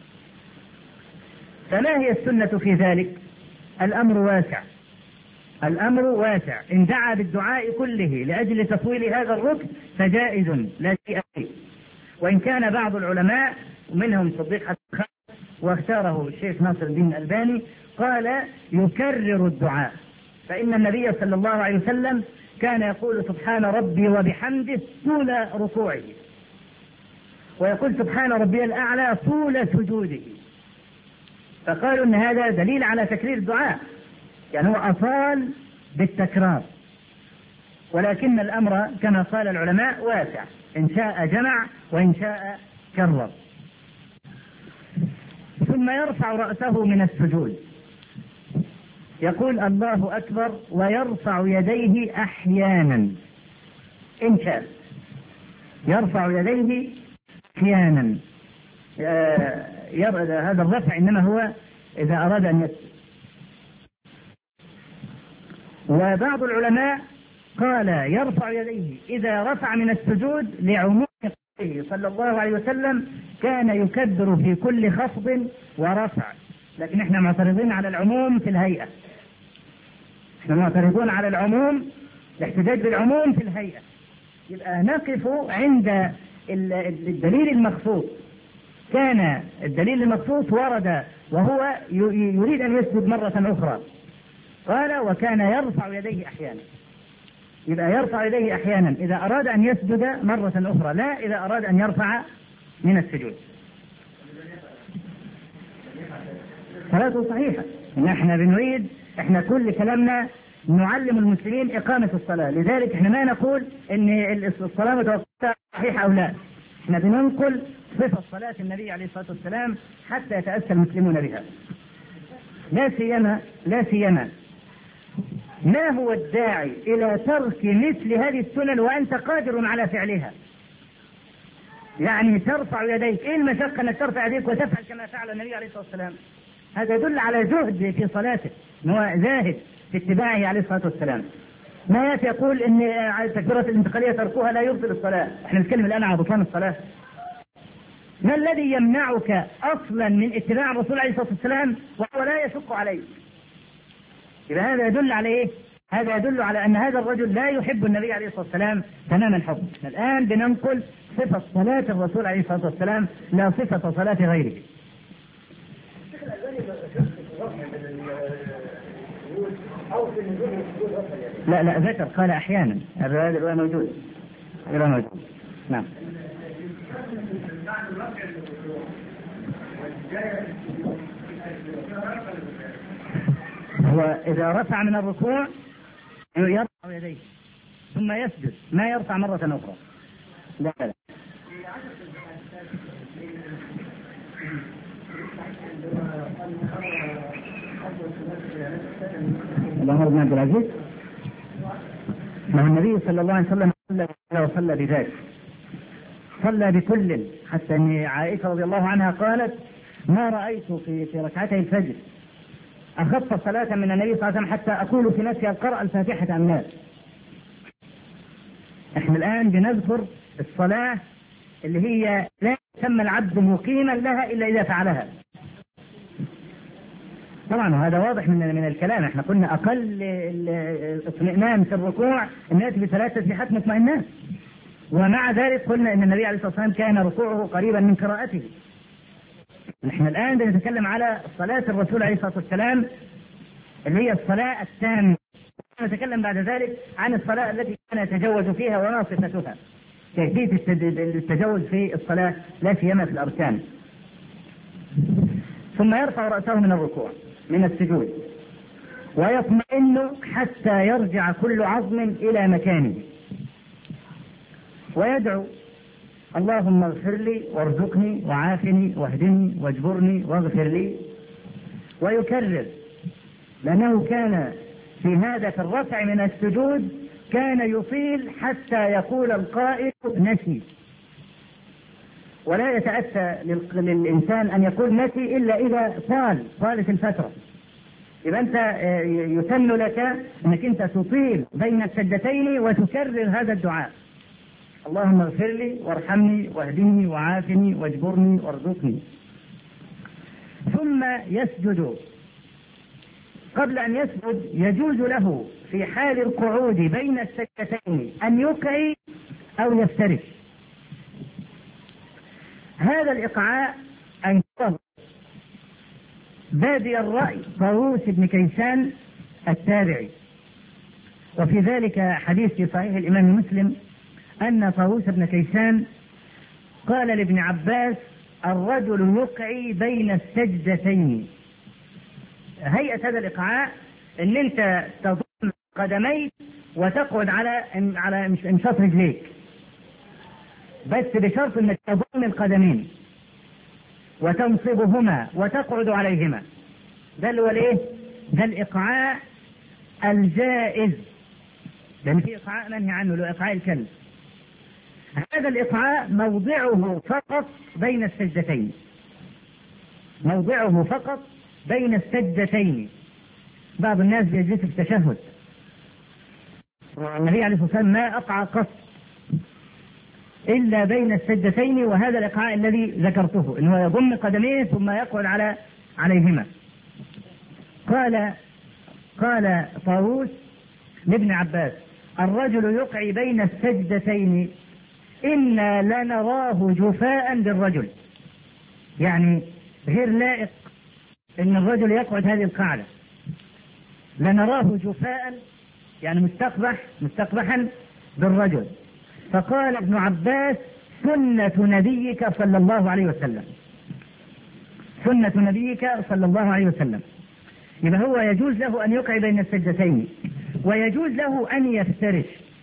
فما هي السنة في ذلك؟ الأمر واسع، الأمر واسع. إن دعا بالدعاء كله لأجل تطويل هذا الركن فجائز لا شيء فيه. وإن كان بعض العلماء ومنهم صديق حسن واختاره الشيخ ناصر الدين الألباني قال يكرر الدعاء، فإن النبي صلى الله عليه وسلم كان يقول سبحان ربي وبحمده طول ركوعه، ويقول سبحان ربي الأعلى طول سجوده، فقالوا أن هذا دليل على تكرير الدعاء، يعني هو أطال بالتكرار. ولكن الأمر كما قال العلماء واسع، إن شاء جمع وإن شاء كرر. ثم يرفع رأسه من السجود، يقول الله أكبر، ويرفع يديه أحيانا إن شاء، يرفع يديه أحيانا. هذا الرفع إنما هو إذا أراد أن يسجد. وبعض العلماء قال يرفع يديه إذا رفع من السجود لعموم قوله صلى الله عليه وسلم كان يكبر في كل خفض ورفع، لكن احنا معترضين على العموم في الهيئة، احنا معترضون على العموم، الاحتجاج بالعموم في الهيئة. يبقى نقف عند الدليل المخصوص. كان الدليل المخصوص ورد وهو يريد أن يسجد مرة أخرى، قال وكان يرفع يديه أحيانا. يبقى يرفع يديه أحيانا إذا أراد أن يسجد مرة أخرى، لا إذا أراد أن يرفع من السجود. صلاته صحيحة. نحن بنريد، احنا كل كلامنا نعلم المسلمين إقامة الصلاة، لذلك احنا ما نقول ان الصلاة متوقفة صحيحة أو لا، احنا بننقل صفة صلاة النبي عليه الصلاة والسلام حتى يتأسى المسلمون بها. لا سيما لا سيما ما هو الداعي إلى ترك مثل هذه السنن وأنت قادر على فعلها؟ يعني ترفع يديك، إيه المشقة أنك ترفع يديك وتفعل كما فعل النبي عليه الصلاة والسلام؟ هذا يدل على زهد في صلاته، هو زاهد في اتباعه عليه الصلاة والسلام. ما يأتي يقول إن تكبيرة الانتقالية تركوها لا يبطل الصلاة، احنا نتكلم الآن عن بطلان الصلاة. ما الذي يمنعك أصلا من اتباع الرسول عليه الصلاة والسلام وهو لا يشق عليك؟ إذا هذا يدل على إيه؟ هذا يدل على أن هذا الرجل لا يحب النبي عليه الصلاة والسلام تمام الحب. الآن بننقل صفة صلاة الرسول عليه الصلاة والسلام لا صفة صلاة غيره. لا لا ذكر قال أحيانا، هذا الرواية موجود، الرواية موجود. نعم. هو إذا رفع من الركوع يرفع يديه ثم يسجد، ما يرفع مرة أخرى. لا لا عمر بن عبد العزيز مع النبي صلى الله عليه وسلم صلى بذلك، صلى بكل، حتى أن عائشة رضي الله عنها قالت ما رأيت في في ركعتي الفجر أخذت صلاة من النبي صلى الله عليه وسلم حتى أقول في نفسي القرأ الفاتحة أم لا. احنا الآن بنذكر الصلاة اللي هي لا يسمى العبد مقيما لها إلا إذا فعلها. طبعا هذا واضح من من الكلام، احنا قلنا أقل اطمئنان في الركوع أن يأتي بثلاث تسبيحات مطمئنات، ومع ذلك قلنا أن النبي عليه الصلاة والسلام كان ركوعه قريبا من قراءته. نحن الآن بنتكلم على صلاة الرسول عليه الصلاة والسلام اللي هي الصلاة التامة. نتكلم بعد ذلك عن الصلاة التي كان يتجوز فيها وما صفتها، كيفية التجوز في الصلاة لا سيما في الأركان. ثم يرفع رأسه من الركوع من السجود ويطمئن حتى يرجع كل عظم إلى مكانه، ويدعو اللهم اغفر لي وارزقني وعافني واهدني واجبرني واغفر لي، ويكرر، لأنه كان في هذا في الرفع من السجود كان يطيل حتى يقول القائل نسي، ولا يتأتى للإنسان أن يقول نسي إلا إذا طال طالت الفترة. إذا أنت يسن لك أنك أنت تطيل بين السجدتين وتكرر هذا الدعاء، اللهم اغفر لي وارحمني واهدني وعافني واجبرني وارزقني. ثم يسجد. قبل أن يسجد يجوز له في حال القعود بين السجدتين أن يقعي أو يفترش. هذا الإقعاء أنكره بادي الرأي طاووس بن كيسان التابعي، وفي ذلك حديث في صحيح الإمام مسلم أن طاووس بن كيسان قال لابن عباس الرجل يقعي بين السجدتين. هيئة هذا الإقعاء أن أنت تضم قدميك وتقعد على على انشاط رجليك، بس بشرط أنك تضم القدمين وتنصبهما وتقعد عليهما. ده اللي هو الايه؟ ده الإقعاء الجائز، لأن في إقعاء منهي عنه اللي هو إقعاء الكلب. هذا الإقعاء موضعه فقط بين السجدتين، موضعه فقط بين السجدتين. بعض الناس بيجلس في التشهد، والنبي عليه الصلاة والسلام ما أقعى قط إلا بين السجدتين، وهذا الإقعاء الذي ذكرته إنه يضم قدميه ثم يقعد على عليهما. قال قال طاووس لابن عباس الرجل يقعي بين السجدتين إنا لنراه جفاء بالرجل، يعني غير لائق إن الرجل يقعد هذه القاعدة، لنراه جفاء يعني مستقبح مستقبحا بالرجل. فقال ابن عباس سنة نبيك صلى الله عليه وسلم، سنة نبيك صلى الله عليه وسلم. يبقى هو يجوز له أن يقع بين السجدتين، ويجوز له أن يفترش.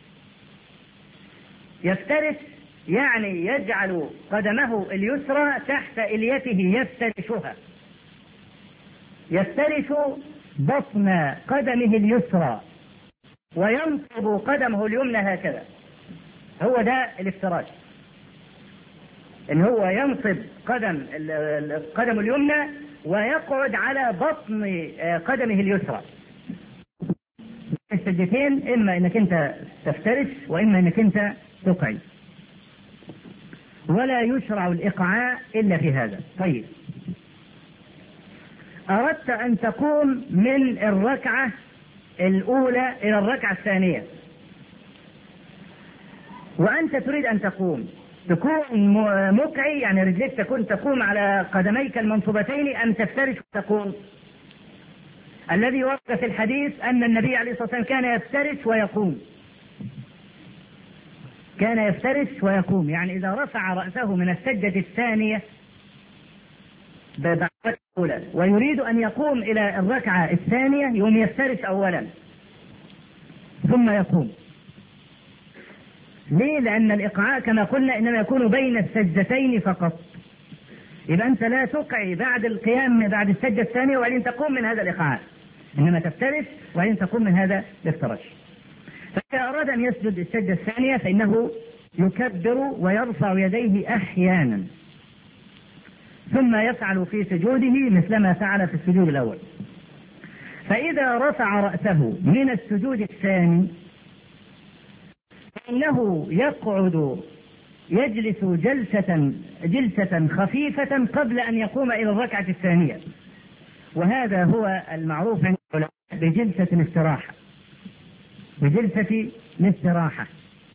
يفترش يعني يجعل قدمه اليسرى تحت إليته يفترشها، يفترش بطن قدمه اليسرى وينصب قدمه اليمنى هكذا. هو ده الافتراش، ان هو ينصب قدم القدم اليمنى ويقعد على بطن قدمه اليسرى. السجدتين اما انك انت تفترش واما انك انت تقعد، ولا يشرع الاقعاء الا في هذا. طيب، اردت ان تقوم من الركعة الاولى الى الركعة الثانية وانت تريد ان تقوم، تكون مقعي يعني رجليك تكون تقوم على قدميك المنصوبتين ام تفترش وتقوم؟ الذي ورد في الحديث ان النبي عليه الصلاة والسلام كان يفترش ويقوم، كان يفترش ويقوم، يعني اذا رفع رأسه من السجدة الثانية بعد الأولى ويريد ان يقوم الى الركعة الثانية يوم يفترش اولا ثم يقوم. ليه؟ لأن الإقعاء كما قلنا إنما يكون بين السجدتين فقط. يبقى أنت لا تقعي بعد القيام بعد السجدة الثانية وبعدين تقوم من هذا الإقعاء، إنما تفترش وبعدين تقوم من هذا الافتراش. فإذا أراد أن يسجد السجدة الثانية فإنه يكبر ويرفع يديه أحيانا ثم يفعل في سجوده مثلما فعل في السجود الأول. فإذا رفع رأسه من السجود الثاني فإنه يقعد يجلس جلسة جلسة خفيفة قبل أن يقوم إلى الركعة الثانية، وهذا هو المعروف عند العلماء بجلسة الاستراحة، بجلسة الاستراحة،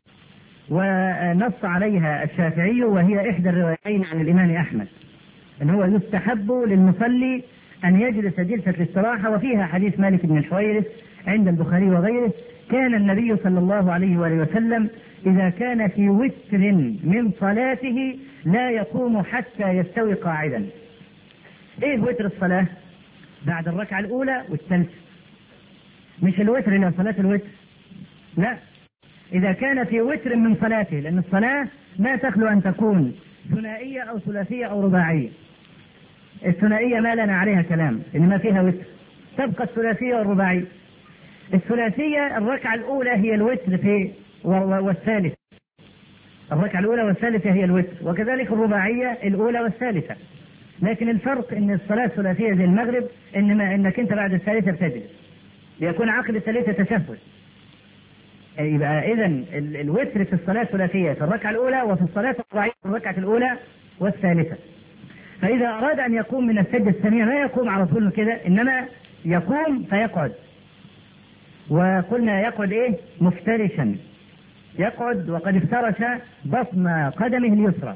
ونص عليها الشافعي وهي إحدى الروايتين عن الإمام أحمد أن هو يستحب للمصلي أن يجلس جلسة الاستراحة، وفيها حديث مالك بن الحويرث عند البخاري وغيره: كان النبي صلى الله عليه وآله وسلم إذا كان في وتر من صلاته لا يقوم حتى يستوي قاعدا. إيه وتر الصلاة؟ بعد الركعة الأولى والثالثة، مش الوتر إلى صلاة الوتر، لا، إذا كان في وتر من صلاته، لأن الصلاة لا تخلو أن تكون ثنائية أو ثلاثية أو رباعية. الثنائية ما لنا عليها كلام، إنما فيها وتر، تبقى الثلاثية والرباعية. الثلاثية الركعة الأولى هي الوتر في والثالثة، الركعة الأولى والثالثة هي الوتر، وكذلك الرباعية الأولى والثالثة. لكن الفرق إن الصلاة الثلاثية زي المغرب إنما إنك أنت بعد الثالثة بتجلس ليكون عقد الثالثة تشهد. يبقى إذن الوتر في الصلاة الثلاثية في الركعة الأولى، وفي الصلاة الرباعية في الركعة الأولى والثالثة. فإذا أراد أن يقوم من السجدة الثانية ما يقوم على طول كده، إنما يقوم فيقعد. وقلنا يقعد إيه؟ مفترشا، يقعد وقد افترش بطن قدمه اليسرى.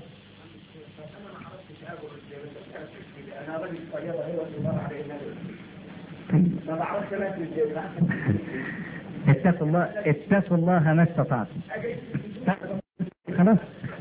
اتقوا الله اتقوا الله ما استطعتم. خلاص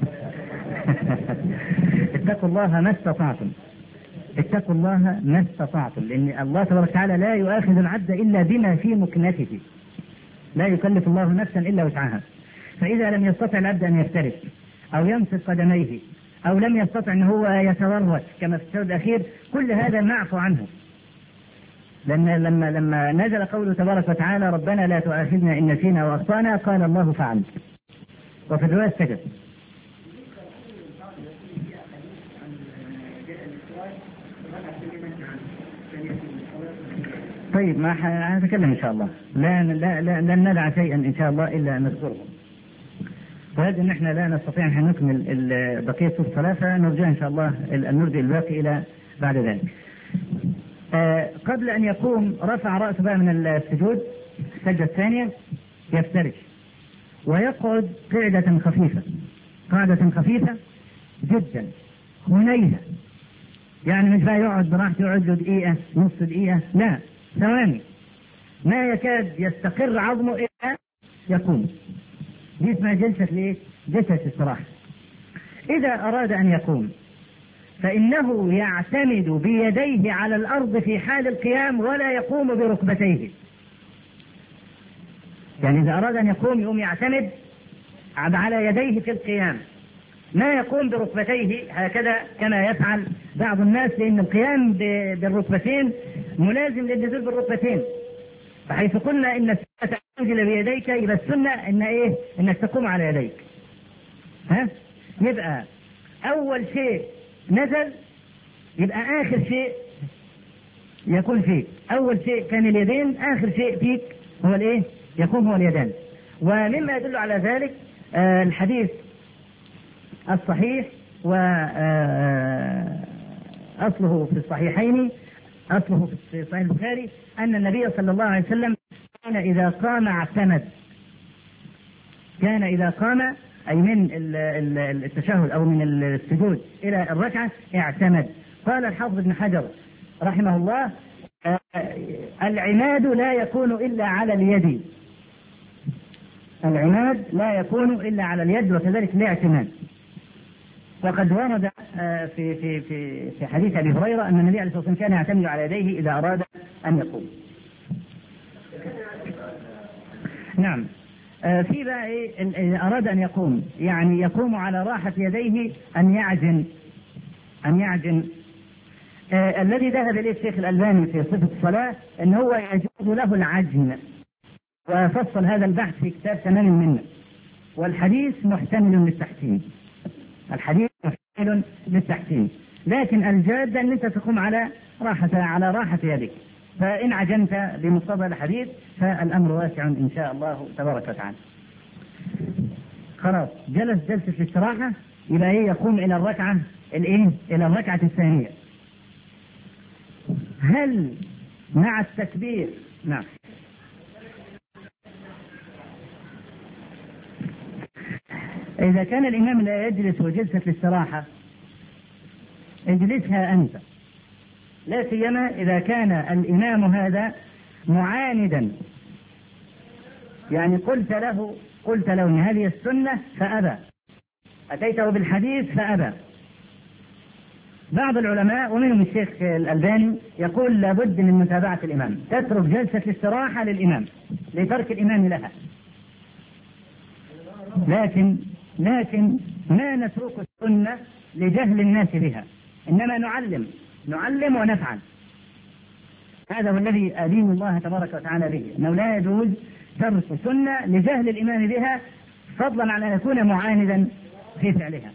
اتقوا الله ما استطعتم، اتقوا الله ما استطعتم، لأن الله تبارك وتعالى لا يؤاخذ العبد إلا بما في مكنته، لا يكلف الله نفسا إلا وسعها. فإذا لم يستطع العبد أن يفترس أو يمسك قدميه أو لم يستطع أن هو يتورط كما في السؤال الأخير، كل هذا معفو عنه، لأن لما لما نزل قوله تبارك وتعالى: ربنا لا تؤاخذنا إن نسينا وأخطأنا، قال الله فعلت، وفي الرواية سجد. طيب، ما هنتكلم إن شاء الله، لا لا لا لن ندع شيئا إن شاء الله إلا أن نذكره. وهذا إن إحنا لا نستطيع أن نكمل بقية الصلاة، فنرجع إن شاء الله أن نرجع الباقي إلى بعد ذلك. آه قبل أن يقوم رفع رأسه بقى من السجود السجدة الثانية، يفترش ويقعد قعدة خفيفة، قعدة خفيفة جدا هنيهة، يعني مش بقى يقعد براحته يقعد له دقيقة نص دقيقة، لا، ثواني، ما يكاد يستقر عظمه إلا يقوم. دي اسمها جلسة ليه؟ جلسة استراحة. إذا أراد أن يقوم فإنه يعتمد بيديه على الأرض في حال القيام ولا يقوم بركبتيه. يعني إذا أراد أن يقوم يقوم يعتمد على يديه في القيام، ما يقوم بركبتيه هكذا كما يفعل بعض الناس، لأن القيام بالركبتين ملازم للنزول بالركبتين. فحيث قلنا إن السنة تنزل بيديك، يبقى السنة إن إيه؟ إنك تقوم على يديك. ها؟ يبقى أول شيء نزل، يبقى آخر شيء يكون فيك. أول شيء كان اليدين، آخر شيء فيك هو الإيه؟ يكون هو اليدان. ومما يدل على ذلك آه الحديث الصحيح، وأصله في الصحيحين، أصله في صحيح البخاري، أن النبي صلى الله عليه وسلم كان إذا قام اعتمد. كان إذا قام أي من التشهد أو من السجود إلى الركعة اعتمد. قال الحافظ ابن حجر رحمه الله: العماد لا يكون إلا على اليد. العماد لا يكون إلا على اليد، وكذلك الاعتماد. وقد ورد في في في في حديث ابي هريره ان النبي عليه الصلاه والسلام كان يعتمد على يديه اذا اراد ان يقوم. نعم. في بقى ايه اذا اراد ان يقوم، يعني يقوم على راحه يديه، ان يعجن ان يعجن. آه الذي ذهب اليه الشيخ الالباني في صفه الصلاه ان هو يجوز له العجن، وفصل هذا البحث في كتاب تمام المنه. والحديث محتمل للتحسين. الحديث محتمل للتحسين، لكن الجادة ان انت تقوم على راحة على راحة يدك. فان عجنت بمقتضى الحديث فالامر واسع ان شاء الله تبارك وتعالى. خلاص جلس جلسة الاستراحة، يبقى ايه؟ يقوم الى الركعة الايه؟ الى الركعة الثانية. هل مع التكبير؟ نعم. إذا كان الإمام لا يجلس وجلسة الاستراحة اجلسها أنت، لا سيما إذا كان الإمام هذا معاندا، يعني قلت له قلت له إن هذه السنة فأبى، أتيته بالحديث فأبى. بعض العلماء ومنهم الشيخ الألباني يقول لابد من متابعة الإمام، تترك جلسة الاستراحة للإمام لترك الإمام لها. لكن لكن ما نترك السنة لجهل الناس بها، إنما نعلم نعلم ونفعل. هذا هو الذي أدين الله تبارك وتعالى به، أنه لا يجوز ترك سنة لجهل الإمام بها، فضلا عن أن يكون معاندا في فعلها.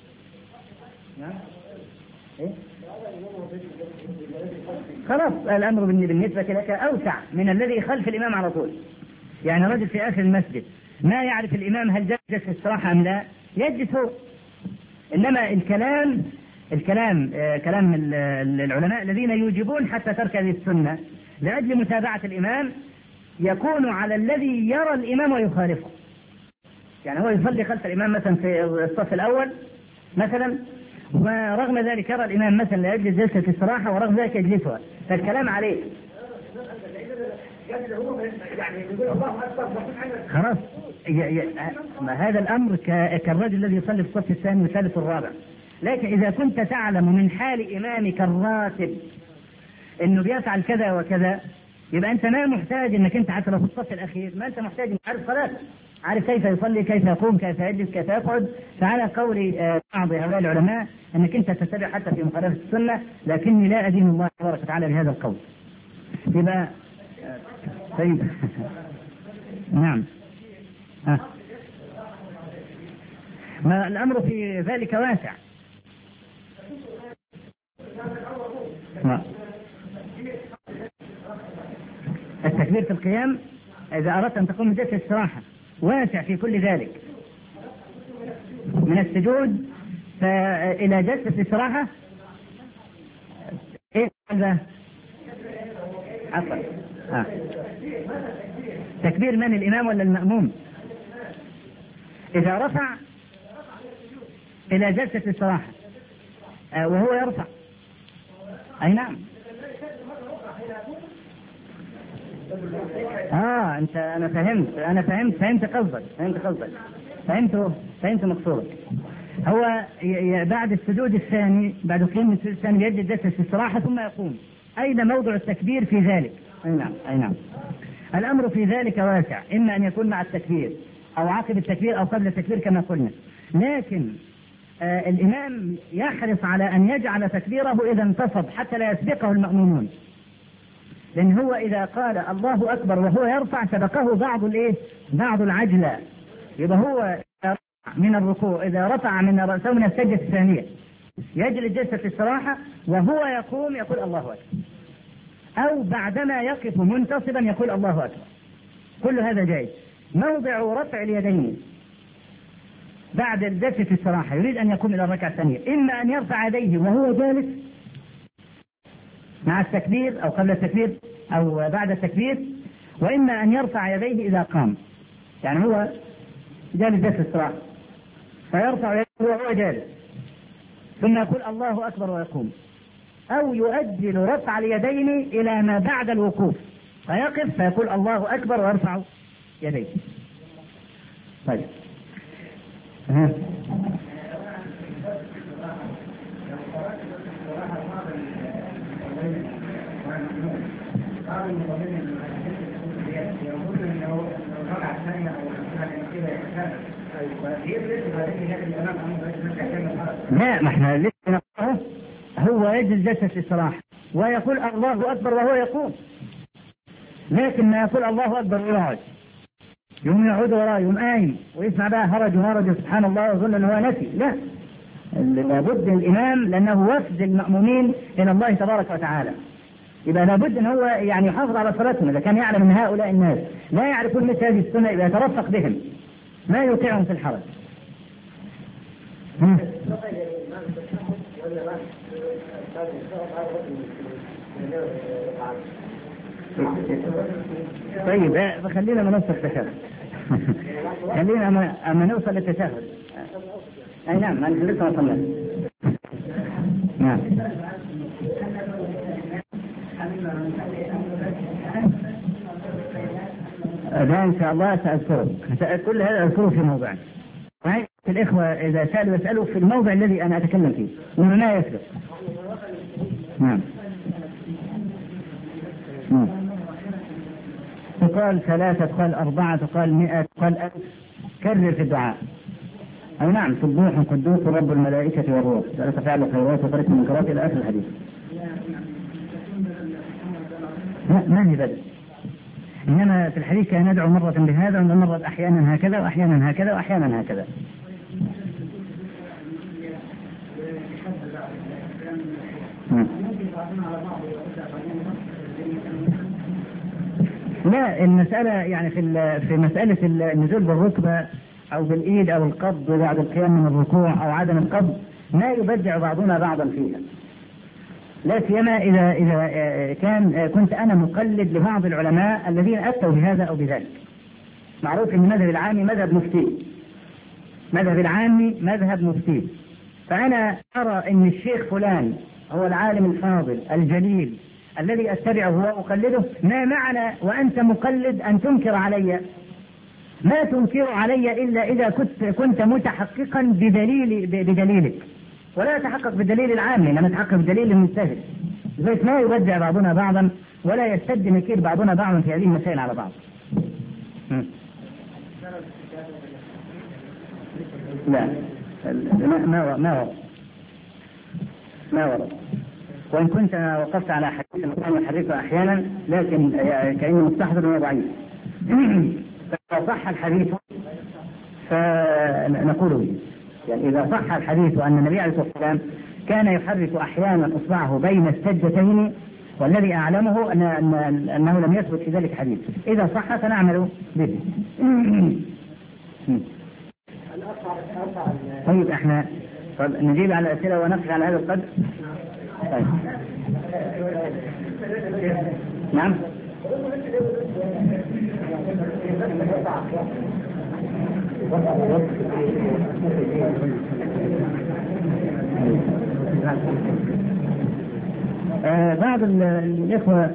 خلاص الأمر بالنسبة لك أوسع من الذي خلف الإمام على طول. يعني رجل في آخر المسجد ما يعرف الإمام هل جلس في الصراحة أم لا، يجلس هو. إنما الكلام الكلام آه كلام العلماء الذين يوجبون حتى ترك هذه السنة لأجل متابعة الإمام يكون على الذي يرى الإمام ويخالفه. يعني هو يصلي خلف الإمام مثلا في الصف الأول مثلا، ورغم ذلك يرى الإمام مثلا لا يجلس جلسة الاستراحة ورغم ذلك يجلسها، فالكلام عليه. خلاص هذا الأمر كالرجل الذي يصلي في الصف الثاني والثالث والرابع. لكن إذا كنت تعلم من حال إمامك الراتب إنه بيفعل كذا وكذا، يبقى أنت ما محتاج إنك أنت حتى لو في الصف الأخير ما أنت محتاج إنك عارف صلاته، عارف كيف يصلي، كيف يقوم، كيف يجلس، كيف يقعد. فعلى قول بعض هؤلاء العلماء أنك أنت تتبع حتى في مخالفة السنة، لكني لا أدين الله تبارك وتعالى بهذا القول. يبقى طيب. نعم. ها. ما الأمر في ذلك واسع. ما. التكبير في القيام إذا أردت أن تقوم بجلسة استراحة واسع في كل ذلك، من السجود إلى جلسة الاستراحة. إيه هذا؟ عفوا. آه. تكبير من الإمام ولا المأموم؟ إذا رفع إلى جلسة الاستراحة آه وهو يرفع، أي نعم. آه أنت أنا فهمت أنا فهمت فهمت قصدك فهمت قصدك فهمت فهمت مقصودك. هو بعد السجود الثاني، بعد قيام السجود الثاني يجد جلسة الاستراحة ثم يقوم. أين موضع التكبير في ذلك؟ أي نعم أي نعم. الأمر في ذلك واسع، إما أن يكون مع التكبير أو عقب التكبير أو قبل التكبير كما قلنا. لكن آه الإمام يحرص على أن يجعل تكبيره إذا انتصب حتى لا يسبقه المأمومون، لأن هو إذا قال الله أكبر وهو يرفع سبقه بعض الإيه؟ بعض العجلة، يبقى هو من الركوع إذا رفع من رأسه من السجدة الثانية يجلس جلسة الاستراحة وهو يقوم يقول الله أكبر، أو بعدما يقف منتصبا يقول الله أكبر، كل هذا جائز. موضع رفع اليدين بعد جلسة الاستراحة يريد أن يقوم إلى الركعة الثانية، إما أن يرفع يديه وهو جالس مع التكبير أو قبل التكبير أو بعد التكبير، وإما أن يرفع يديه إذا قام، يعني هو جالس جلسة الاستراحة فيرفع يديه وهو جالس ثم يقول الله أكبر ويقوم، أو يؤجل رفع اليدين إلى ما بعد الوقوف فيقف فيقول الله أكبر ويرفع يديه. طيب ها. لا، ما احنا لسه نقرأه. هو يجلس جلسة الاستراحة ويقول الله أكبر وهو يقوم، لكن ما يقول الله أكبر ويقعد يوم يعود وراه يوم قايم ويسمع بقى هرج وهرج سبحان الله ويظن أنه هو نسي. لا، لابد الإمام لأنه وفد المأمومين إلى الله تبارك وتعالى، يبقى لابد أن هو يعني يحافظ على صلاتهم. إذا كان يعلم أن هؤلاء الناس لا يعرفون مثل هذه السنة يبقى يترفق بهم ما يوقعهم في الحرج. طيب خلينا ما نوصل التشهد خلينا أما نوصل للتشهد. أي نعم، أنا لسه ما وصلنا. نعم. ده إن شاء الله سأذكره، كل هذا أذكره في موضع. الإخوة إذا سألوا يسألوا في الموضع الذي أنا أتكلم فيه وما يسبق. نعم. نعم. تقال ثلاثة، تقال أربعة، تقال مئة، تقال ألف، كرر في الدعاء. أي نعم، سبوح قدوس رب الملائكة والروح لا تفعل الخيرات وترك المنكرات إلى آخر الحديث. لا، ما هي بدء، إنما في الحديث كان يدعو مرة بهذا ومرة أحيانا هكذا وأحيانا هكذا وأحيانا هكذا. لا، المسألة يعني في في مسألة النزول بالركبة أو بالإيد أو القبض بعد القيام من الركوع أو عدم القبض ما يبدع بعضنا بعضا فيها، لا سيما إذا إذا كان كنت أنا مقلد لبعض العلماء الذين أفتوا بهذا أو بذلك. معروف أن مذهب العامي مذهب مفتي، مذهب العامي مذهب مفتي، فأنا أرى أن الشيخ فلان هو العالم الفاضل الجليل الذي أتبعه وأقلده، ما معنى وأنت مقلد أن تنكر علي؟ ما تنكر علي إلا إذا كنت كنت متحققا بدليل بدليلك، ولا يتحقق بالدليل العام، إنما يتحقق بالدليل المجتهد. لذلك ما يبدع بعضنا بعضا ولا يستد نكير بعضنا بعضا في هذه المسائل على بعض. م. لا، ما ما ورد ما ورد وإن كنت وقفت على حديث كان يحركه أحيانا، لكن كأنه مستحضر وضعيف. فإذا صح الحديث فنقول به، يعني إذا صح الحديث أن النبي عليه الصلاة والسلام كان يحرك أحيانا إصبعه بين السجدتين، والذي أعلمه أن أنه لم يثبت في ذلك حديث، إذا صح فنعمل به. طيب احنا طيب نجيب على الأسئلة ونقف على هذا القدر. طيب. نعم. آه بعض الإخوة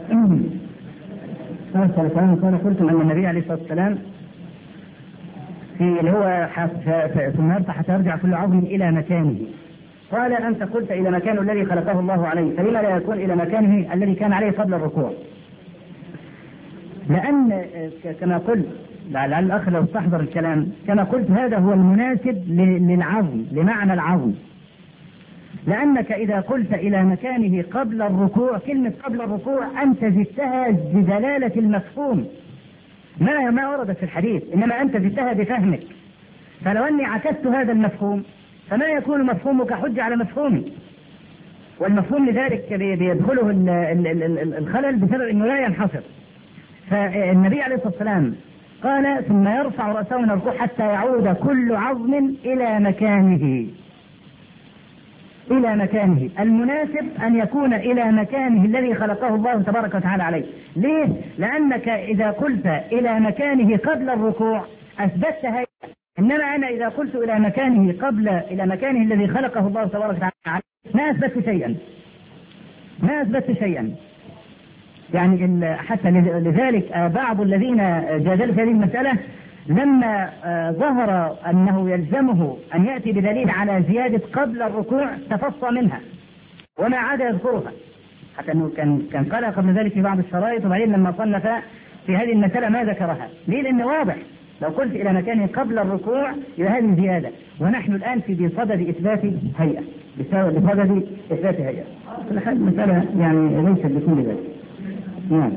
أرسل كلام كان قلتم أن النبي عليه الصلاة والسلام في اللي هو ثم يرفع حتى يرجع كل عظم إلى مكانه. قال أنت قلت إلى مكانه الذي خلقه الله عليه، فلما لا يكون إلى مكانه الذي كان عليه قبل الركوع؟ لأن كما قلت لعل الأخ لو استحضر الكلام كما قلت هذا هو المناسب للعظم، لمعنى العظم. لأنك إذا قلت إلى مكانه قبل الركوع، كلمة قبل الركوع أنت زدتها بدلالة المفهوم ما ما وردت في الحديث، إنما أنت زدتها بفهمك. فلو أني عكست هذا المفهوم فما يكون مفهومك حجة على مفهومي، والمفهوم لذلك بيدخله الخلل بسبب أنه لا ينحصر. فالنبي عليه الصلاة والسلام قال ثم يرفع رأسه من الركوع حتى يعود كل عظم إلى مكانه. إلى مكانه المناسب أن يكون إلى مكانه الذي خلقه الله تبارك وتعالى عليه. ليه؟ لأنك إذا قلت إلى مكانه قبل الركوع أثبتت هيئة، إنما أنا إذا قلت إلى مكانه قبل إلى مكانه الذي خلقه الله تبارك وتعالى عليه ما أثبتت شيئا، ما أثبتت شيئا. يعني حتى لذلك بعض الذين جادلوا في هذه المسألة لما ظهر أنه يلزمه أن يأتي بدليل على زيادة قبل الركوع تفصى منها وما عاد يذكرها، حتى أنه كان كان قالها قبل ذلك في بعض الشرائط، وبعدين لما صنف في هذه المسألة ما ذكرها. ليه؟ لأنه واضح لو قلت إلى مكانه قبل الركوع يبقى هذه زيادة، ونحن الآن في بصدد إثبات هيئة، بصدد إثبات هيئة. كل حال المسألة يعني ليست بكل ذلك. نعم.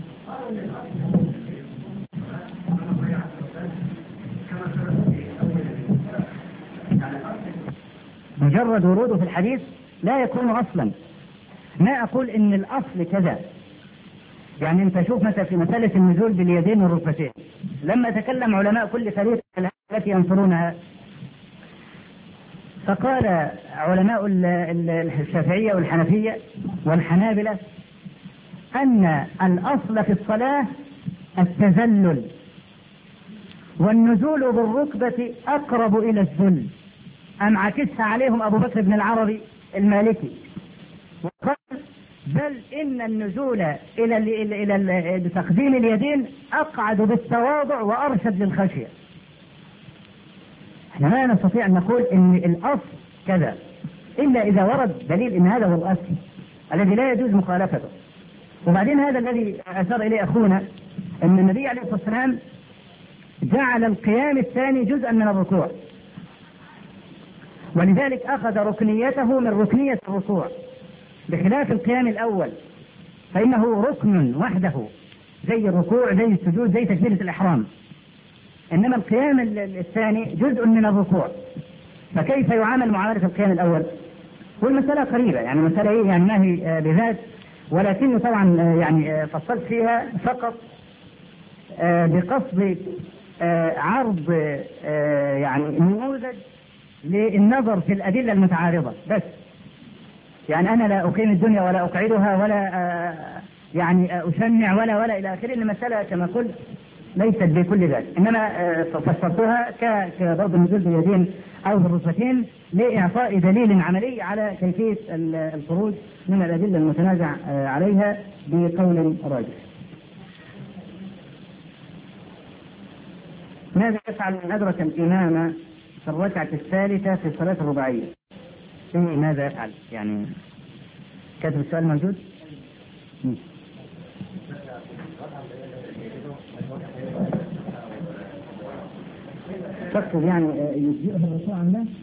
مجرد وروده في الحديث لا يكون أصلا. ما أقول إن الأصل كذا. يعني أنت شوف مثلا في مسألة النزول باليدين والركبتين، لما تكلم علماء كل فريق التي ينصرونها فقال علماء الشافعية والحنفية والحنابلة أن الأصل في الصلاة التذلل، والنزول بالركبة أقرب إلى الذل. أم عكسها عليهم أبو بكر بن العربي المالكي وقال بل إن النزول إلى إلى إلى تقديم اليدين أقعد بالتواضع وأرشد للخشية. احنا ما نستطيع أن نقول إن الأصل كذا إلا إذا ورد دليل إن هذا هو الأصل الذي لا يجوز مخالفته. وبعدين هذا الذي أشار إليه أخونا أن النبي عليه الصلاة والسلام جعل القيام الثاني جزءا من الركوع، ولذلك أخذ ركنيته من ركنية الركوع، بخلاف القيام الأول فإنه ركن وحده زي الركوع زي السجود زي تكبيرة الإحرام، إنما القيام الثاني جزء من الركوع. فكيف يعامل معاملة القيام الأول؟ والمسألة قريبة، يعني مسألة إيه يعني ما هي بذات، ولكنه طبعا يعني فصلت فيها فقط بقصد عرض يعني نموذج للنظر في الأدلة المتعارضة بس. يعني أنا لا أقيم الدنيا ولا أقعدها ولا يعني أشنع ولا ولا إلى آخره. المسألة كما قلت ليست بكل ذلك، إنما فسرتها كضرب النزول باليدين أو بالركبتين لإعطاء دليل عملي على كيفية الخروج من الأدلة المتنازع عليها بقول راجح. ماذا يفعل من أدرك الإمام في الركعة الثالثة في الصلاة الرباعية؟ ماذا يفعل؟ يعني كاتب السؤال موجود؟ تقصد يعني يجزئه الركوع عن ذلك؟